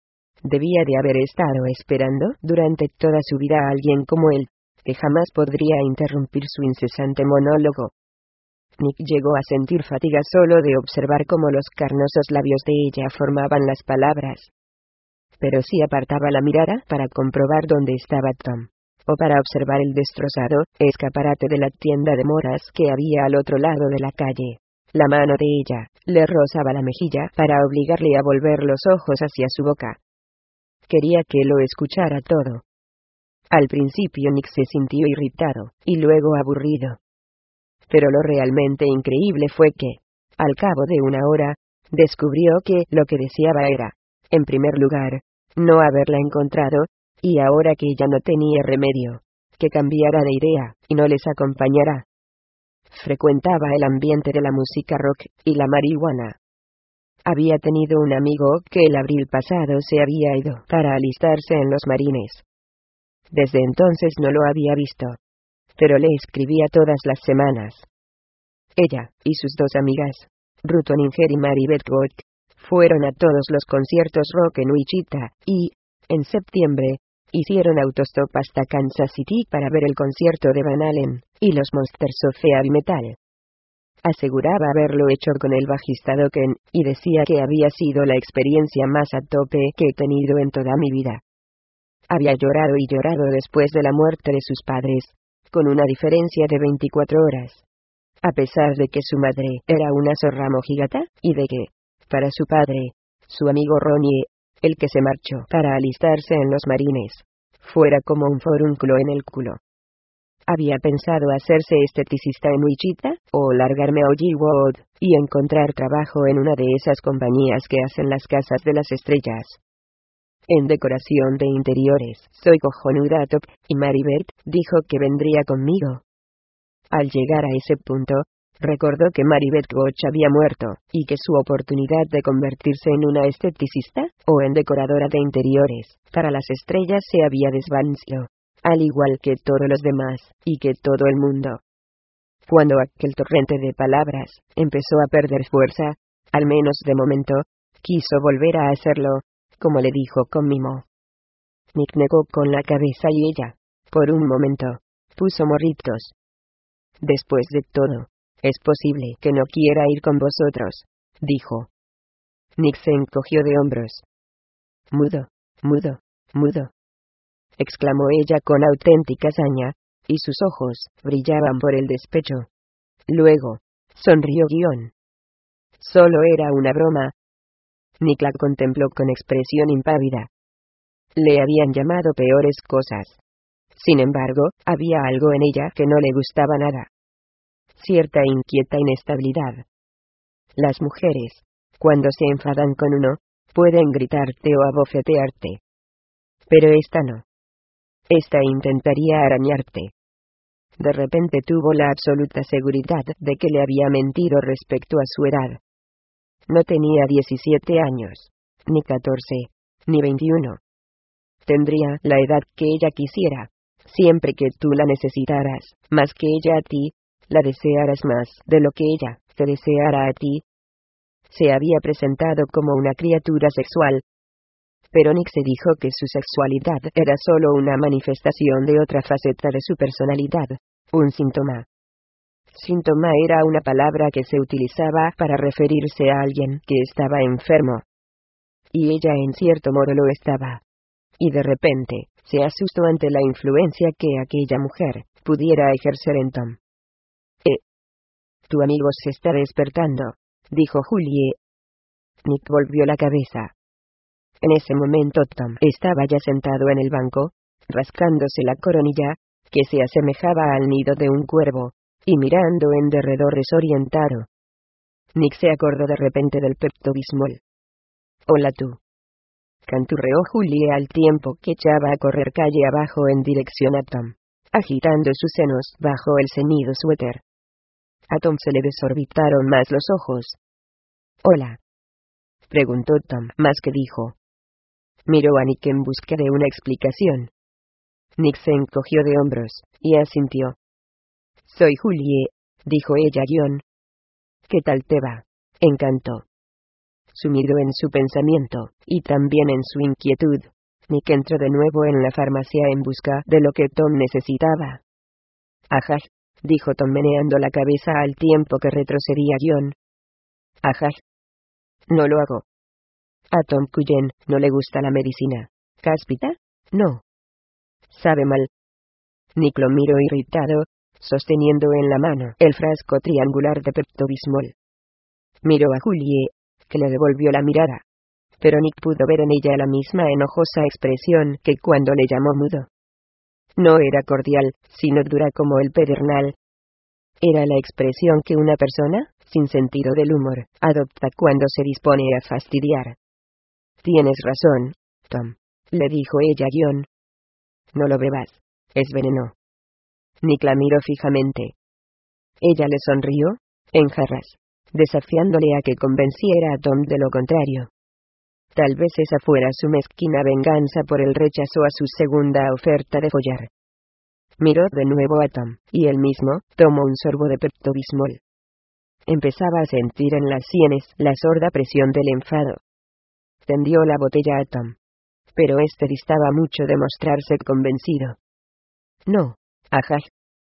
Debía de haber estado esperando durante toda su vida a alguien como él, que jamás podría interrumpir su incesante monólogo. Nick llegó a sentir fatiga solo de observar cómo los carnosos labios de ella formaban las palabras. Pero si apartaba la mirada para comprobar dónde estaba Tom, o para observar el destrozado escaparate de la tienda de moras que había al otro lado de la calle, la mano de ella le rozaba la mejilla para obligarle a volver los ojos hacia su boca. Quería que lo escuchara todo. Al principio Nick se sintió irritado, y luego aburrido. Pero lo realmente increíble fue que, al cabo de una hora, descubrió que lo que deseaba era, en primer lugar, no haberla encontrado, y ahora que ya no tenía remedio, que cambiara de idea, y no les acompañara. Frecuentaba el ambiente de la música rock y la marihuana. Había tenido un amigo que el abril pasado se había ido para alistarse en los Marines. Desde entonces no lo había visto, pero le escribía todas las semanas. Ella y sus dos amigas, Ruth Oninger y Mary Beth Gold, fueron a todos los conciertos rock en Wichita, y, en septiembre, hicieron autostop hasta Kansas City para ver el concierto de Van Halen, y los Monsters of Heavy Metal. Aseguraba haberlo hecho con el bajista Dokken, y decía que había sido la experiencia más a tope que he tenido en toda mi vida. Había llorado y llorado después de la muerte de sus padres, con una diferencia de veinticuatro horas. A pesar de que su madre era una zorra mojigata, y de que, para su padre, su amigo Ronnie, el que se marchó para alistarse en los marines, fuera como un forúnculo en el culo. Había pensado hacerse esteticista en Wichita, o largarme a Hollywood, y encontrar trabajo en una de esas compañías que hacen las casas de las estrellas. En decoración de interiores, soy cojonuda top, y Maribeth dijo que vendría conmigo. Al llegar a ese punto, recordó que Maribeth Goch había muerto, y que su oportunidad de convertirse en una esteticista, o en decoradora de interiores, para las estrellas se había desvanecido, al igual que todos los demás, y que todo el mundo. Cuando aquel torrente de palabras empezó a perder fuerza, al menos de momento, quiso volver a hacerlo, como le dijo con mimo. Nick negó con la cabeza y ella, por un momento, puso morritos. Después de todo, es posible que no quiera ir con vosotros, dijo. Nick se encogió de hombros. Mudo, mudo, mudo, exclamó ella con auténtica saña, y sus ojos brillaban por el despecho. Luego, sonrió guión. Solo era una broma. Nick la contempló con expresión impávida. Le habían llamado peores cosas. Sin embargo, había algo en ella que no le gustaba nada. Cierta inquieta inestabilidad. Las mujeres, cuando se enfadan con uno, pueden gritarte o abofetearte. Pero esta no. Esta intentaría arañarte. De repente tuvo la absoluta seguridad de que le había mentido respecto a su edad. No tenía diecisiete años, ni catorce, ni veintiuno. Tendría la edad que ella quisiera, siempre que tú la necesitaras, más que ella a ti, la desearas más de lo que ella te deseara a ti. Se había presentado como una criatura sexual, pero Nick se dijo que su sexualidad era solo una manifestación de otra faceta de su personalidad, un síntoma. Síntoma era una palabra que se utilizaba para referirse a alguien que estaba enfermo. Y ella en cierto modo lo estaba. Y de repente, se asustó ante la influencia que aquella mujer pudiera ejercer en Tom. Eh. Tu amigo se está despertando, dijo Julie. Nick volvió la cabeza. En ese momento Tom estaba ya sentado en el banco, rascándose la coronilla, que se asemejaba al nido de un cuervo, y mirando en derredor desorientado. Nick se acordó de repente del Pepto-Bismol. Hola tú. Canturreó Julie al tiempo que echaba a correr calle abajo en dirección a Tom, agitando sus senos bajo el ceñido suéter. A Tom se le desorbitaron más los ojos. Hola. Preguntó Tom más que dijo. Miró a Nick en busca de una explicación. Nick se encogió de hombros, y asintió. Soy Julie, dijo ella guión. ¿Qué tal te va? Encantó. Sumido en su pensamiento, y también en su inquietud, Nick entró de nuevo en la farmacia en busca de lo que Tom necesitaba. Ajá, dijo Tom meneando la cabeza al tiempo que retrocedía guión. Ajá. No lo hago. A Tom Cullen no le gusta la medicina. ¿Cáspita? No. Sabe mal. Nick lo miró irritado, sosteniendo en la mano el frasco triangular de Pepto-Bismol. Miró a Julie, que le devolvió la mirada. Pero Nick pudo ver en ella la misma enojosa expresión que cuando le llamó mudo. No era cordial, sino dura como el pedernal. Era la expresión que una persona, sin sentido del humor, adopta cuando se dispone a fastidiar. Tienes razón, Tom, le dijo ella guión. No lo bebas, es veneno. Nick la miró fijamente. Ella le sonrió, en jarras, desafiándole a que convenciera a Tom de lo contrario. Tal vez esa fuera su mezquina venganza por el rechazo a su segunda oferta de follar. Miró de nuevo a Tom, y él mismo tomó un sorbo de Pepto-Bismol. Empezaba a sentir en las sienes la sorda presión del enfado. Tendió la botella a Tom. Pero este distaba mucho de mostrarse convencido. No, ajá.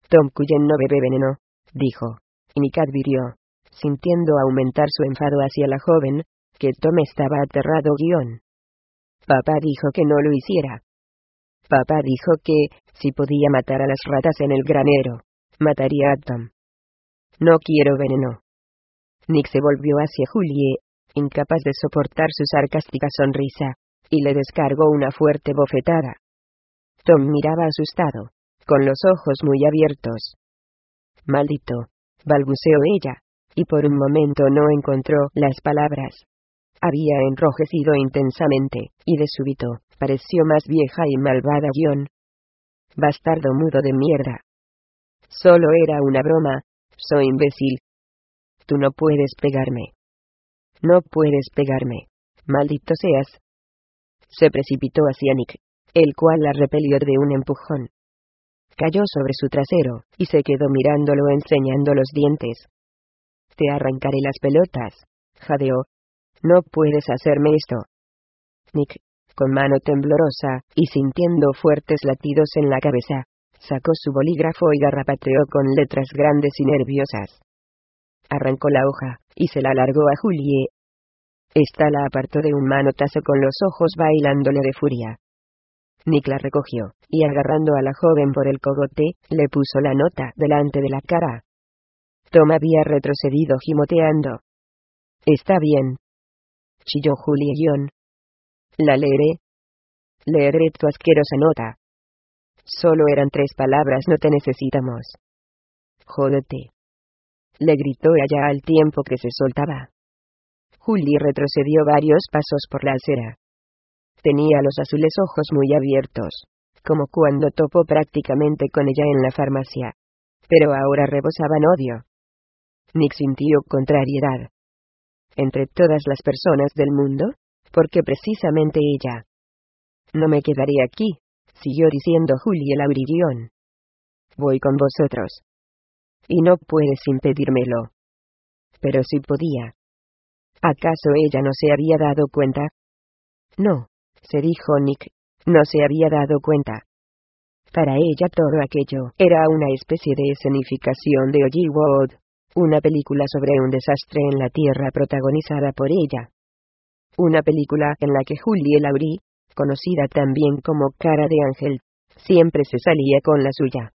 Tom Cullen no bebe veneno, dijo. Y Nick advirtió, sintiendo aumentar su enfado hacia la joven, que Tom estaba aterrado. Guión. Papá dijo que no lo hiciera. Papá dijo que, si podía matar a las ratas en el granero, mataría a Tom. No quiero veneno. Nick se volvió hacia Julie, incapaz de soportar su sarcástica sonrisa, y le descargó una fuerte bofetada. Tom miraba asustado, con los ojos muy abiertos. Maldito, balbuceó ella, y por un momento no encontró las palabras. Había enrojecido intensamente, y de súbito, pareció más vieja y malvada. Guión. Bastardo mudo de mierda. Solo era una broma, soy imbécil. Tú no puedes pegarme. No puedes pegarme. Maldito seas. Se precipitó hacia Nick, el cual la repelió de un empujón. Cayó sobre su trasero, y se quedó mirándolo enseñando los dientes. Te arrancaré las pelotas, jadeó. No puedes hacerme esto. Nick, con mano temblorosa, y sintiendo fuertes latidos en la cabeza, sacó su bolígrafo y garrapateó con letras grandes y nerviosas. Arrancó la hoja, y se la alargó a Julie. Esta la apartó de un manotazo con los ojos bailándole de furia. Nick la recogió, y agarrando a la joven por el cogote, le puso la nota delante de la cara. Tom había retrocedido gimoteando. Está bien, chilló Julie. Guión. La leeré. Leeré tu asquerosa nota. Solo eran tres palabras. No te necesitamos. Jódete. Le gritó ella al tiempo que se soltaba. Julie retrocedió varios pasos por la acera. Tenía los azules ojos muy abiertos, como cuando topó prácticamente con ella en la farmacia. Pero ahora rebosaban odio. Nick sintió contrariedad. Entre todas las personas del mundo, porque precisamente ella. No me quedaré aquí, siguió diciendo Julie Lauriguión. Voy con vosotros. Y no puedes impedírmelo. Pero si podía. ¿Acaso ella no se había dado cuenta? No, se dijo Nick, no se había dado cuenta. Para ella todo aquello era una especie de escenificación de Hollywood, una película sobre un desastre en la Tierra protagonizada por ella. Una película en la que Julie Laurie, conocida también como Cara de Ángel, siempre se salía con la suya.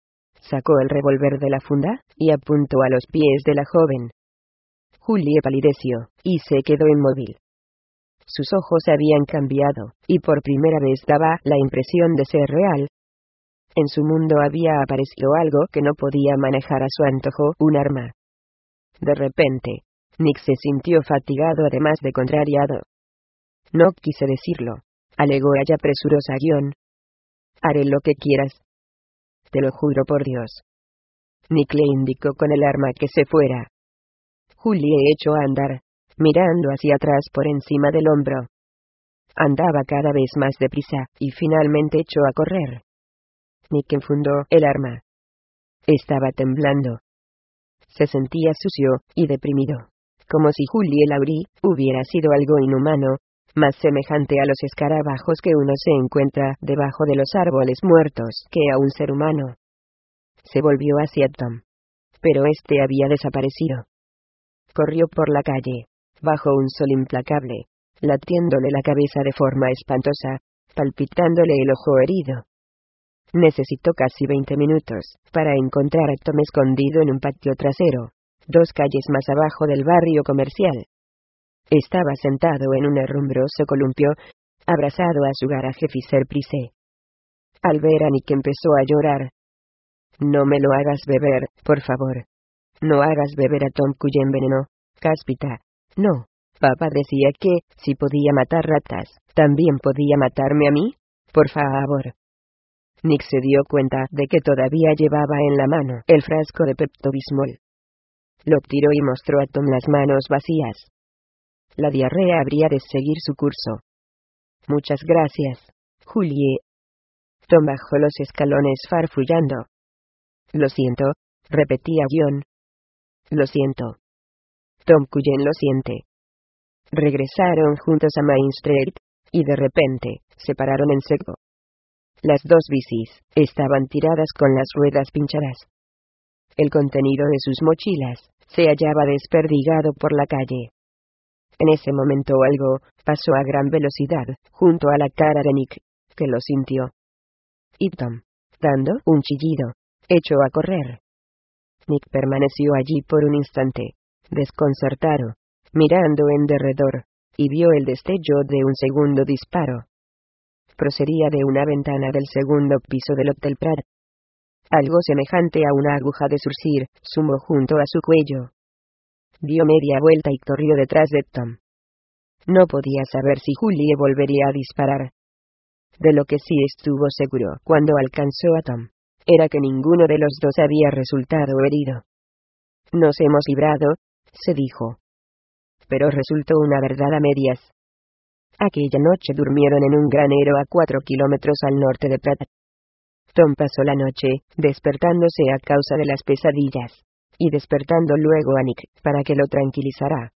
Sacó el revólver de la funda, y apuntó a los pies de la joven. Julie palideció, y se quedó inmóvil. Sus ojos habían cambiado, y por primera vez daba la impresión de ser real. En su mundo había aparecido algo que no podía manejar a su antojo, un arma. De repente, Nick se sintió fatigado además de contrariado. No quise decirlo, alegó ella presurosa. Guión. Haré lo que quieras. Te lo juro por Dios. Nick le indicó con el arma que se fuera. Julie echó a andar, mirando hacia atrás por encima del hombro. Andaba cada vez más deprisa, y finalmente echó a correr. Nick enfundó el arma. Estaba temblando. Se sentía sucio y deprimido, como si Julie Laurie hubiera sido algo inhumano, más semejante a los escarabajos que uno se encuentra debajo de los árboles muertos que a un ser humano. Se volvió hacia Tom. Pero este había desaparecido. Corrió por la calle, bajo un sol implacable, latiéndole la cabeza de forma espantosa, palpitándole el ojo herido. Necesitó casi veinte minutos para encontrar a Tom escondido en un patio trasero, dos calles más abajo del barrio comercial. Estaba sentado en un herrumbroso columpio, abrazado a su garaje Fisher Price. Al ver a Nick empezó a llorar. No me lo hagas beber, por favor. No hagas beber a Tom Cullen veneno, cáspita. No, papá decía que, si podía matar ratas, también podía matarme a mí, por favor. Nick se dio cuenta de que todavía llevaba en la mano el frasco de Pepto-Bismol. Lo tiró y mostró a Tom las manos vacías. La diarrea habría de seguir su curso. Muchas gracias, Julie. Tom bajó los escalones farfullando. Lo siento, repetía Guión. Lo siento. Tom Cullen lo siente. Regresaron juntos a Main Street, y de repente, se pararon en seco. Las dos bicis estaban tiradas con las ruedas pinchadas. El contenido de sus mochilas se hallaba desperdigado por la calle. En ese momento algo pasó a gran velocidad junto a la cara de Nick, que lo sintió. Y Tom, dando un chillido, echó a correr. Nick permaneció allí por un instante, desconcertado, mirando en derredor, y vio el destello de un segundo disparo. Procedía de una ventana del segundo piso del Hotel Pratt. Algo semejante a una aguja de surcir sumó junto a su cuello. Dio media vuelta y corrió detrás de Tom. No podía saber si Julie volvería a disparar. De lo que sí estuvo seguro cuando alcanzó a Tom, era que ninguno de los dos había resultado herido. Nos hemos librado, se dijo. Pero resultó una verdad a medias. Aquella noche durmieron en un granero a cuatro kilómetros al norte de Pratt. Tom pasó la noche despertándose a causa de las pesadillas, y despertando luego a Nick para que lo tranquilizara.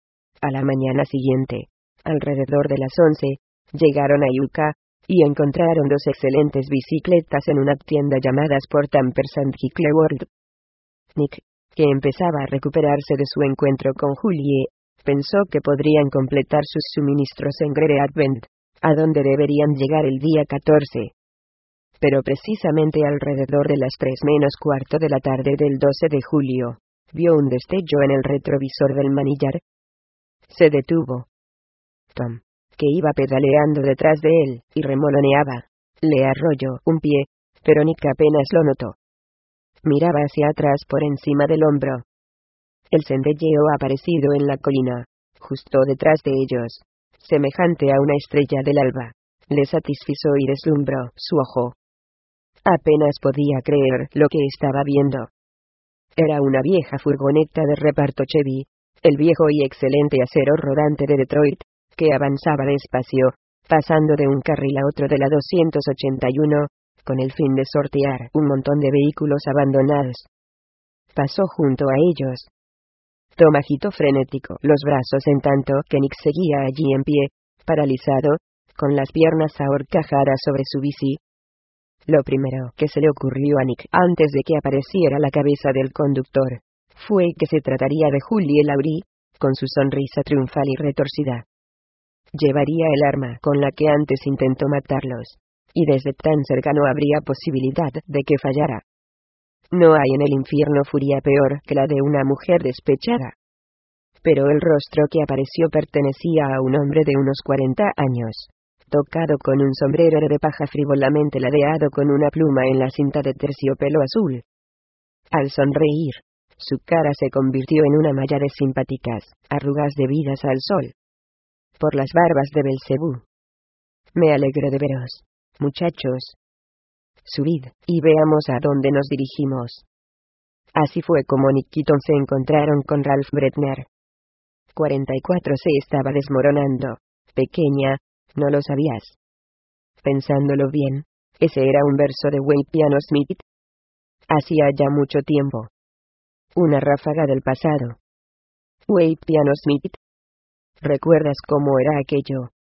A la mañana siguiente, alrededor de las once, llegaron a Yucca, y encontraron dos excelentes bicicletas en una tienda llamada Sport Ampersand Hickle World. Nick, que empezaba a recuperarse de su encuentro con Julie, pensó que podrían completar sus suministros en Great Bend, a donde deberían llegar el día catorce. Pero precisamente alrededor de las tres menos cuarto de la tarde del doce de julio, vio un destello en el retrovisor del manillar. Se detuvo. Tom, que iba pedaleando detrás de él, y remoloneaba, le arrolló un pie, pero Nick apenas lo notó. Miraba hacia atrás por encima del hombro. El centelleo aparecido en la colina, justo detrás de ellos, semejante a una estrella del alba, le satisfizo y deslumbró su ojo. Apenas podía creer lo que estaba viendo. Era una vieja furgoneta de reparto Chevy, el viejo y excelente acero rodante de Detroit, que avanzaba despacio, pasando de un carril a otro de la doscientos ochenta y uno, con el fin de sortear un montón de vehículos abandonados. Pasó junto a ellos. Tom agitó frenético los brazos en tanto que Nick seguía allí en pie, paralizado, con las piernas ahorcajadas sobre su bici. Lo primero que se le ocurrió a Nick antes de que apareciera la cabeza del conductor, fue que se trataría de Julie Laurie, con su sonrisa triunfal y retorcida. Llevaría el arma con la que antes intentó matarlos, y desde tan cercano habría posibilidad de que fallara. No hay en el infierno furia peor que la de una mujer despechada. Pero el rostro que apareció pertenecía a un hombre de unos cuarenta años, tocado con un sombrero de paja frívolamente ladeado con una pluma en la cinta de terciopelo azul. Al sonreír, su cara se convirtió en una malla de simpáticas arrugas debidas al sol. Por las barbas de Belcebú. Me alegro de veros, muchachos. Subid, y veamos a dónde nos dirigimos. Así fue como Nick y Tom se encontraron con Ralph Bretner. cuarenta y cuatro se estaba desmoronando. Pequeña, ¿no lo sabías? Pensándolo bien, ese era un verso de Wade Piano Smith. Hacía ya mucho tiempo. Una ráfaga del pasado. Wade Piano Smith. ¿Recuerdas cómo era aquello?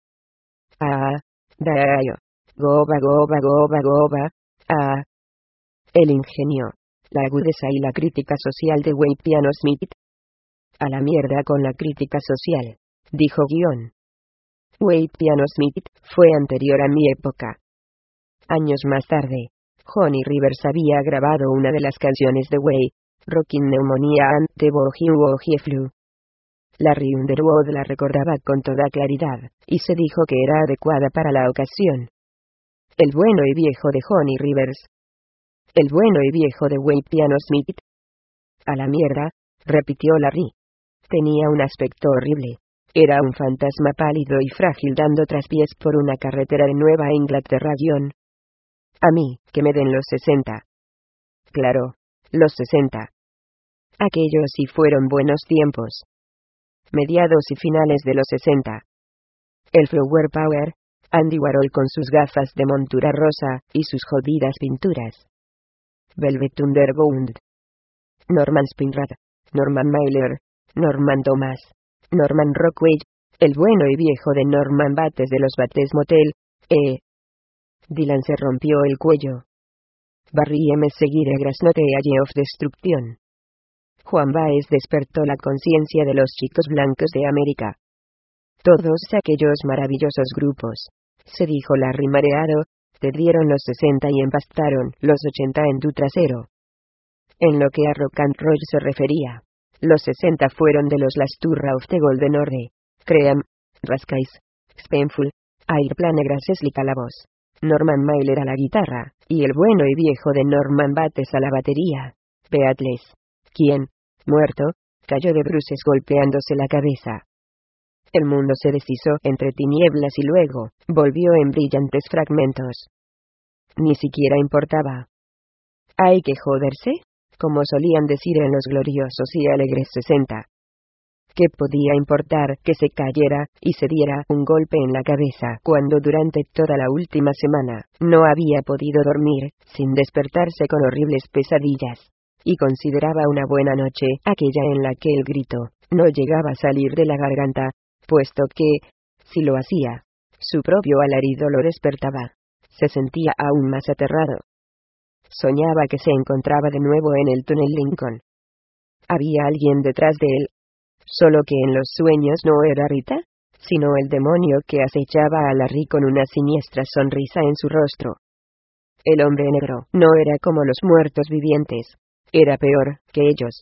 Ah, dayo. Goba, goba, goba, goba. Ah. El ingenio, la agudeza y la crítica social de Wade Piano Smith. A la mierda con la crítica social, dijo Guion. Wade Piano Smith fue anterior a mi época. Años más tarde, Johnny Rivers había grabado una de las canciones de Wade, Rockin' Pneumonia and the Bohemian Flu. Larry Underwood la recordaba con toda claridad, y se dijo que era adecuada para la ocasión. El bueno y viejo de Johnny Rivers. El bueno y viejo de Wade Piano Smith. A la mierda, repitió Larry. Tenía un aspecto horrible. Era un fantasma pálido y frágil dando traspiés por una carretera de Nueva Inglaterra. Guión. A mí, que me den los sesenta. Claro, los sesenta. Aquellos sí fueron buenos tiempos. Mediados y finales de los sesenta. El Flower Power, Andy Warhol con sus gafas de montura rosa y sus jodidas pinturas. Velvet Underground. Norman Spinrad, Norman Mailer, Norman Thomas, Norman Rockwell, el bueno y viejo de Norman Bates de los Bates Motel, e. Dylan se rompió el cuello. Barry me seguiré grasnote allí of destrucción. Juan Baez despertó la conciencia de los chicos blancos de América. Todos aquellos maravillosos grupos, se dijo Larry mareado, te dieron los sesenta y empastaron los ochenta en tu trasero. En lo que a rock and roll se refería, los sesenta fueron de los Last Tour of the Golden Ore, Cream, Rascals, Spenful, Airplane Grassley a la voz, Norman Mailer a la guitarra, y el bueno y viejo de Norman Bates a la batería, Beatles, quien, muerto, cayó de bruces golpeándose la cabeza. El mundo se deshizo entre tinieblas y luego, volvió en brillantes fragmentos. Ni siquiera importaba. ¿Hay que joderse? Como solían decir en los gloriosos y alegres sesenta. ¿Qué podía importar que se cayera y se diera un golpe en la cabeza cuando durante toda la última semana no había podido dormir, sin despertarse con horribles pesadillas? Y consideraba una buena noche aquella en la que el grito no llegaba a salir de la garganta, puesto que, si lo hacía, su propio alarido lo despertaba. Se sentía aún más aterrado. Soñaba que se encontraba de nuevo en el túnel Lincoln. Había alguien detrás de él. Solo que en los sueños no era Rita, sino el demonio que acechaba a Larry con una siniestra sonrisa en su rostro. El hombre negro no era como los muertos vivientes. Era peor que ellos.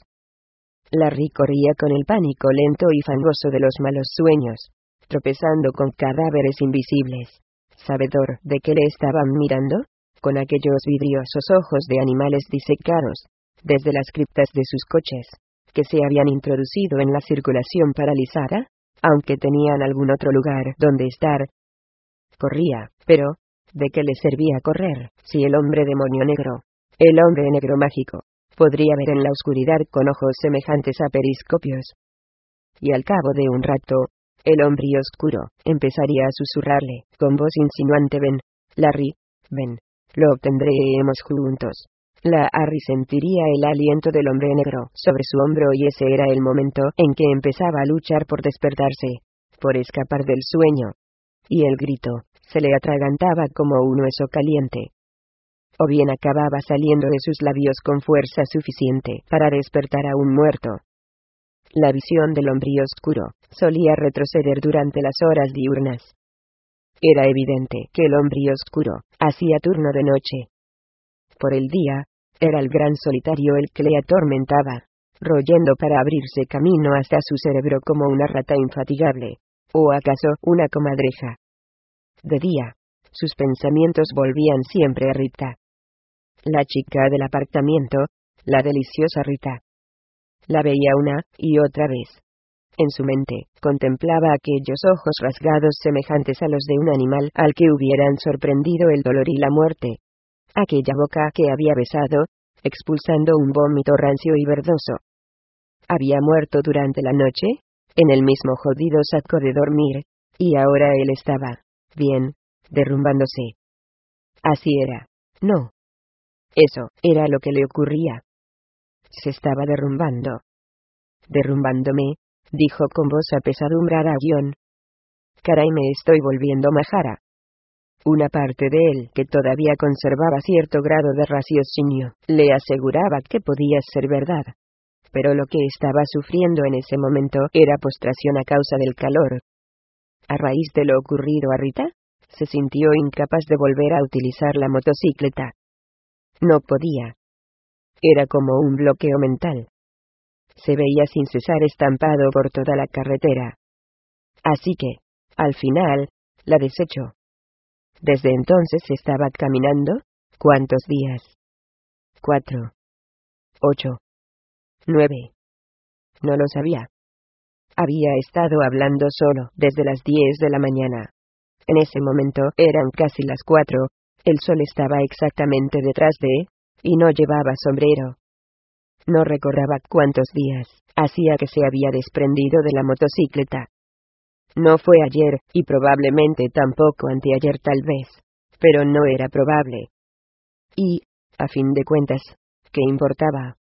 Larry corría con el pánico lento y fangoso de los malos sueños, tropezando con cadáveres invisibles, sabedor de que le estaban mirando, con aquellos vidriosos ojos de animales disecados, desde las criptas de sus coches, que se habían introducido en la circulación paralizada, aunque tenían algún otro lugar donde estar. Corría, pero, ¿de qué le servía correr, si el hombre demonio negro, el hombre negro mágico, podría ver en la oscuridad con ojos semejantes a periscopios? Y al cabo de un rato, el hombre oscuro empezaría a susurrarle, con voz insinuante: ven, Larry, ven, lo obtendremos juntos. Larry sentiría el aliento del hombre negro sobre su hombro y ese era el momento en que empezaba a luchar por despertarse, por escapar del sueño. Y el grito se le atragantaba como un hueso caliente. O bien acababa saliendo de sus labios con fuerza suficiente para despertar a un muerto. La visión del hombre oscuro solía retroceder durante las horas diurnas. Era evidente que el hombre oscuro hacía turno de noche. Por el día, era el gran solitario el que le atormentaba, royendo para abrirse camino hasta su cerebro como una rata infatigable, o acaso una comadreja. De día, sus pensamientos volvían siempre a Rita. La chica del apartamento, la deliciosa Rita. La veía una y otra vez. En su mente, contemplaba aquellos ojos rasgados semejantes a los de un animal al que hubieran sorprendido el dolor y la muerte. Aquella boca que había besado, expulsando un vómito rancio y verdoso. Había muerto durante la noche, en el mismo jodido saco de dormir, y ahora él estaba, bien, derrumbándose. Así era, no. Eso era lo que le ocurría. Se estaba derrumbando. Derrumbándome, dijo con voz apesadumbrada a John. Caray, me estoy volviendo majara. Una parte de él, que todavía conservaba cierto grado de raciocinio, le aseguraba que podía ser verdad. Pero lo que estaba sufriendo en ese momento era postración a causa del calor. A raíz de lo ocurrido a Rita, se sintió incapaz de volver a utilizar la motocicleta. No podía. Era como un bloqueo mental. Se veía sin cesar estampado por toda la carretera. Así que, al final, la desechó. Desde entonces estaba caminando, ¿cuántos días? Cuatro. Ocho. Nueve. No lo sabía. Había estado hablando solo desde las diez de la mañana. En ese momento eran casi las cuatro, el sol estaba exactamente detrás de, y no llevaba sombrero. No recordaba cuántos días hacía que se había desprendido de la motocicleta. No fue ayer, y probablemente tampoco anteayer tal vez, pero no era probable. Y, a fin de cuentas, ¿qué importaba?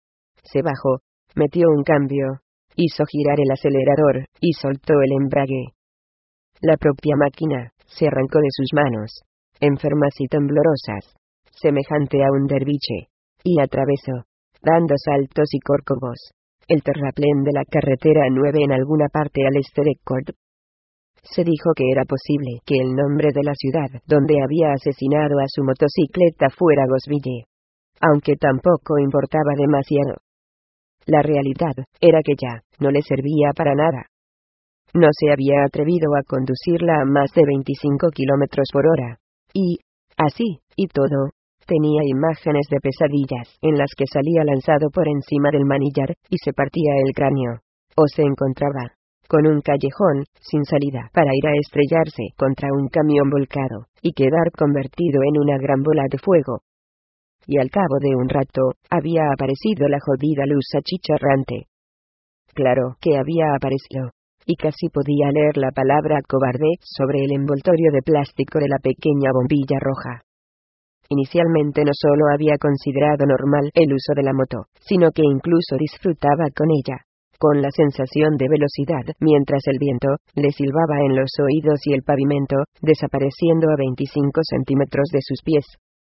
Se bajó, metió un cambio, hizo girar el acelerador, y soltó el embrague. La propia máquina se arrancó de sus manos, enfermas y temblorosas, semejante a un derviche, y atravesó, dando saltos y córcovos, el terraplén de la carretera nueve en alguna parte al este de Cord. Se dijo que era posible que el nombre de la ciudad donde había asesinado a su motocicleta fuera Gosville, aunque tampoco importaba demasiado. La realidad era que ya no le servía para nada. No se había atrevido a conducirla a más de veinticinco kilómetros por hora, y, así, y todo, tenía imágenes de pesadillas en las que salía lanzado por encima del manillar y se partía el cráneo, o se encontraba con un callejón sin salida para ir a estrellarse contra un camión volcado y quedar convertido en una gran bola de fuego. Y al cabo de un rato, había aparecido la jodida luz achicharrante. Claro que había aparecido, y casi podía leer la palabra cobarde sobre el envoltorio de plástico de la pequeña bombilla roja. Inicialmente no solo había considerado normal el uso de la moto, sino que incluso disfrutaba con ella, con la sensación de velocidad mientras el viento le silbaba en los oídos y el pavimento, desapareciendo a veinticinco centímetros de sus pies.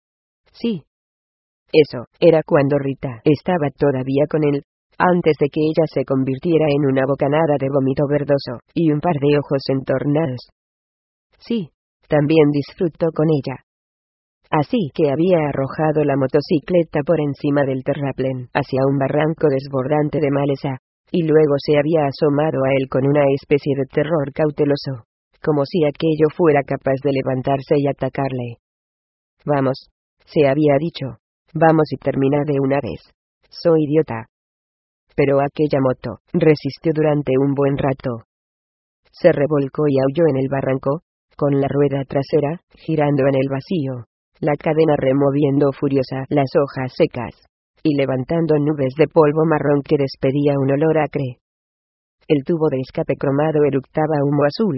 Sí. Eso era cuando Rita estaba todavía con él, antes de que ella se convirtiera en una bocanada de vómito verdoso y un par de ojos entornados. Sí, también disfrutó con ella. Así que había arrojado la motocicleta por encima del terraplén hacia un barranco desbordante de maleza, y luego se había asomado a él con una especie de terror cauteloso, como si aquello fuera capaz de levantarse y atacarle. Vamos, se había dicho, vamos y termina de una vez. Soy idiota. Pero aquella moto resistió durante un buen rato. Se revolcó y aulló en el barranco, con la rueda trasera girando en el vacío, la cadena removiendo furiosa las hojas secas, y levantando nubes de polvo marrón que despedía un olor acre. El tubo de escape cromado eructaba humo azul.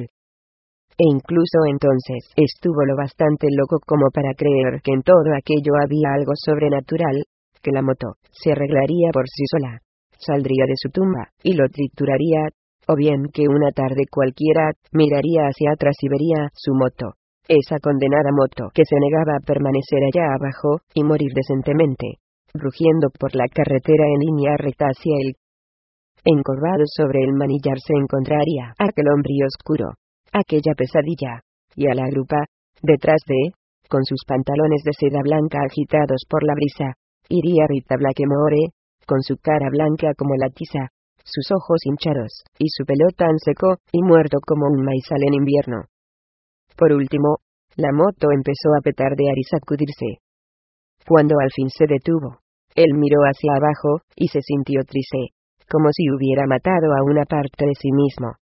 E incluso entonces estuvo lo bastante loco como para creer que en todo aquello había algo sobrenatural, que la moto se arreglaría por sí sola, saldría de su tumba y lo trituraría, o bien que una tarde cualquiera miraría hacia atrás y vería su moto, esa condenada moto que se negaba a permanecer allá abajo y morir decentemente, rugiendo por la carretera en línea recta hacia él. Encorvado sobre el manillar se encontraría aquel hombre oscuro, aquella pesadilla, y a la grupa, detrás de, con sus pantalones de seda blanca agitados por la brisa, iría Rita Blackmore, con su cara blanca como la tiza, sus ojos hinchados, y su pelo tan seco y muerto como un maizal en invierno. Por último, la moto empezó a petardear y sacudirse. Cuando al fin se detuvo, él miró hacia abajo, y se sintió triste, como si hubiera matado a una parte de sí mismo.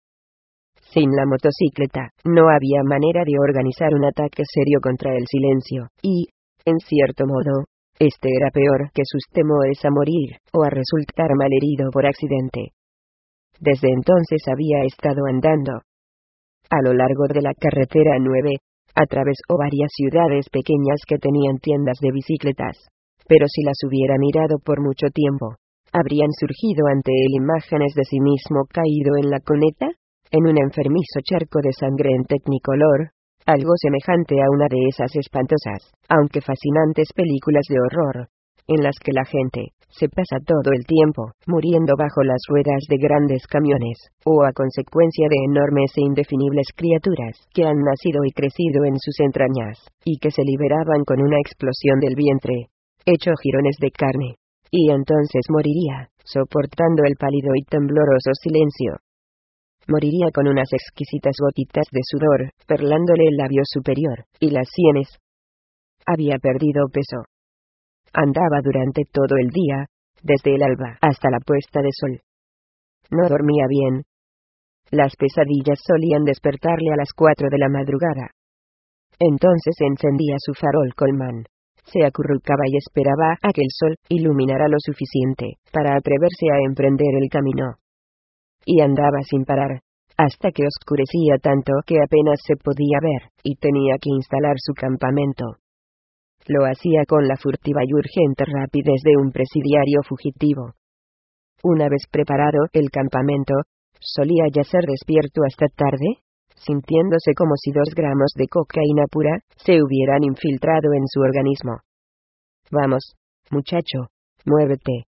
Sin la motocicleta, no había manera de organizar un ataque serio contra el silencio, y, en cierto modo, este era peor que sus temores a morir, o a resultar malherido por accidente. Desde entonces había estado andando a lo largo de la carretera nueve, atravesó varias ciudades pequeñas que tenían tiendas de bicicletas, pero si las hubiera mirado por mucho tiempo, habrían surgido ante él imágenes de sí mismo caído en la cuneta, en un enfermizo charco de sangre en tecnicolor, algo semejante a una de esas espantosas, aunque fascinantes películas de horror, en las que la gente se pasa todo el tiempo muriendo bajo las ruedas de grandes camiones, o a consecuencia de enormes e indefinibles criaturas que han nacido y crecido en sus entrañas, y que se liberaban con una explosión del vientre, hecho jirones de carne, y entonces moriría, soportando el pálido y tembloroso silencio. Moriría con unas exquisitas gotitas de sudor, perlándole el labio superior, y las sienes. Había perdido peso. Andaba durante todo el día, desde el alba hasta la puesta de sol. No dormía bien. Las pesadillas solían despertarle a las cuatro de la madrugada. Entonces encendía su farol Coleman, se acurrucaba y esperaba a que el sol iluminara lo suficiente para atreverse a emprender el camino. Y andaba sin parar, hasta que oscurecía tanto que apenas se podía ver, y tenía que instalar su campamento. Lo hacía con la furtiva y urgente rapidez de un presidiario fugitivo. Una vez preparado el campamento, solía yacer despierto hasta tarde, sintiéndose como si dos gramos de cocaína pura se hubieran infiltrado en su organismo. Vamos, muchacho, muévete.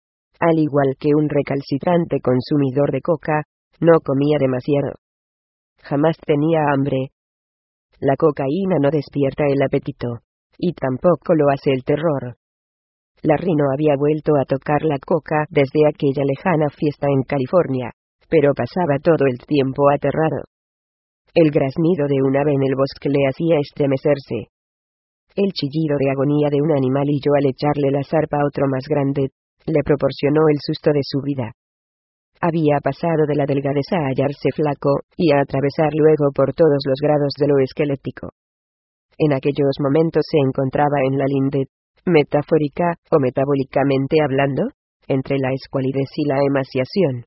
Al igual que un recalcitrante consumidor de coca, no comía demasiado. Jamás tenía hambre. La cocaína no despierta el apetito, y tampoco lo hace el terror. Larry no había vuelto a tocar la coca desde aquella lejana fiesta en California, pero pasaba todo el tiempo aterrado. El graznido de un ave en el bosque le hacía estremecerse. El chillido de agonía de un animalillo al echarle la zarpa a otro más grande, le proporcionó el susto de su vida. Había pasado de la delgadez a hallarse flaco, y a atravesar luego por todos los grados de lo esquelético. En aquellos momentos se encontraba en la linde, metafórica o metabólicamente hablando, entre la escualidez y la emaciación.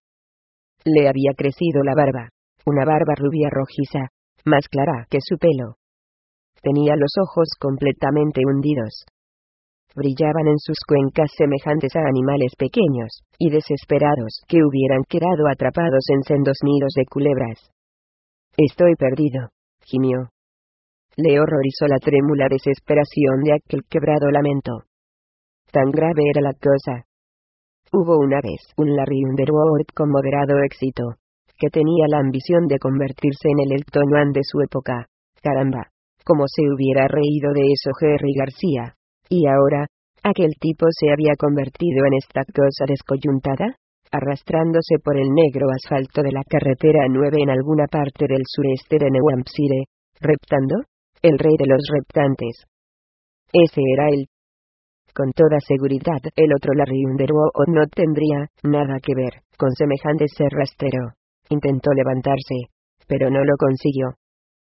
Le había crecido la barba, una barba rubia rojiza, más clara que su pelo. Tenía los ojos completamente hundidos. Brillaban en sus cuencas semejantes a animales pequeños y desesperados que hubieran quedado atrapados en sendos nidos de culebras. Estoy perdido, gimió. Le horrorizó la trémula desesperación de aquel quebrado lamento. Tan grave era la cosa. Hubo una vez un Larry Underwood con moderado éxito, que tenía la ambición de convertirse en el Elton John de su época. Caramba, cómo se hubiera reído de eso Jerry García. Y ahora, aquel tipo se había convertido en esta cosa descoyuntada, arrastrándose por el negro asfalto de la carretera nueve en alguna parte del sureste de New Hampshire, reptando, el rey de los reptantes. Ese era él. Con toda seguridad, el otro Larry Underwood no tendría nada que ver con semejante ser rastrero. Intentó levantarse, pero no lo consiguió.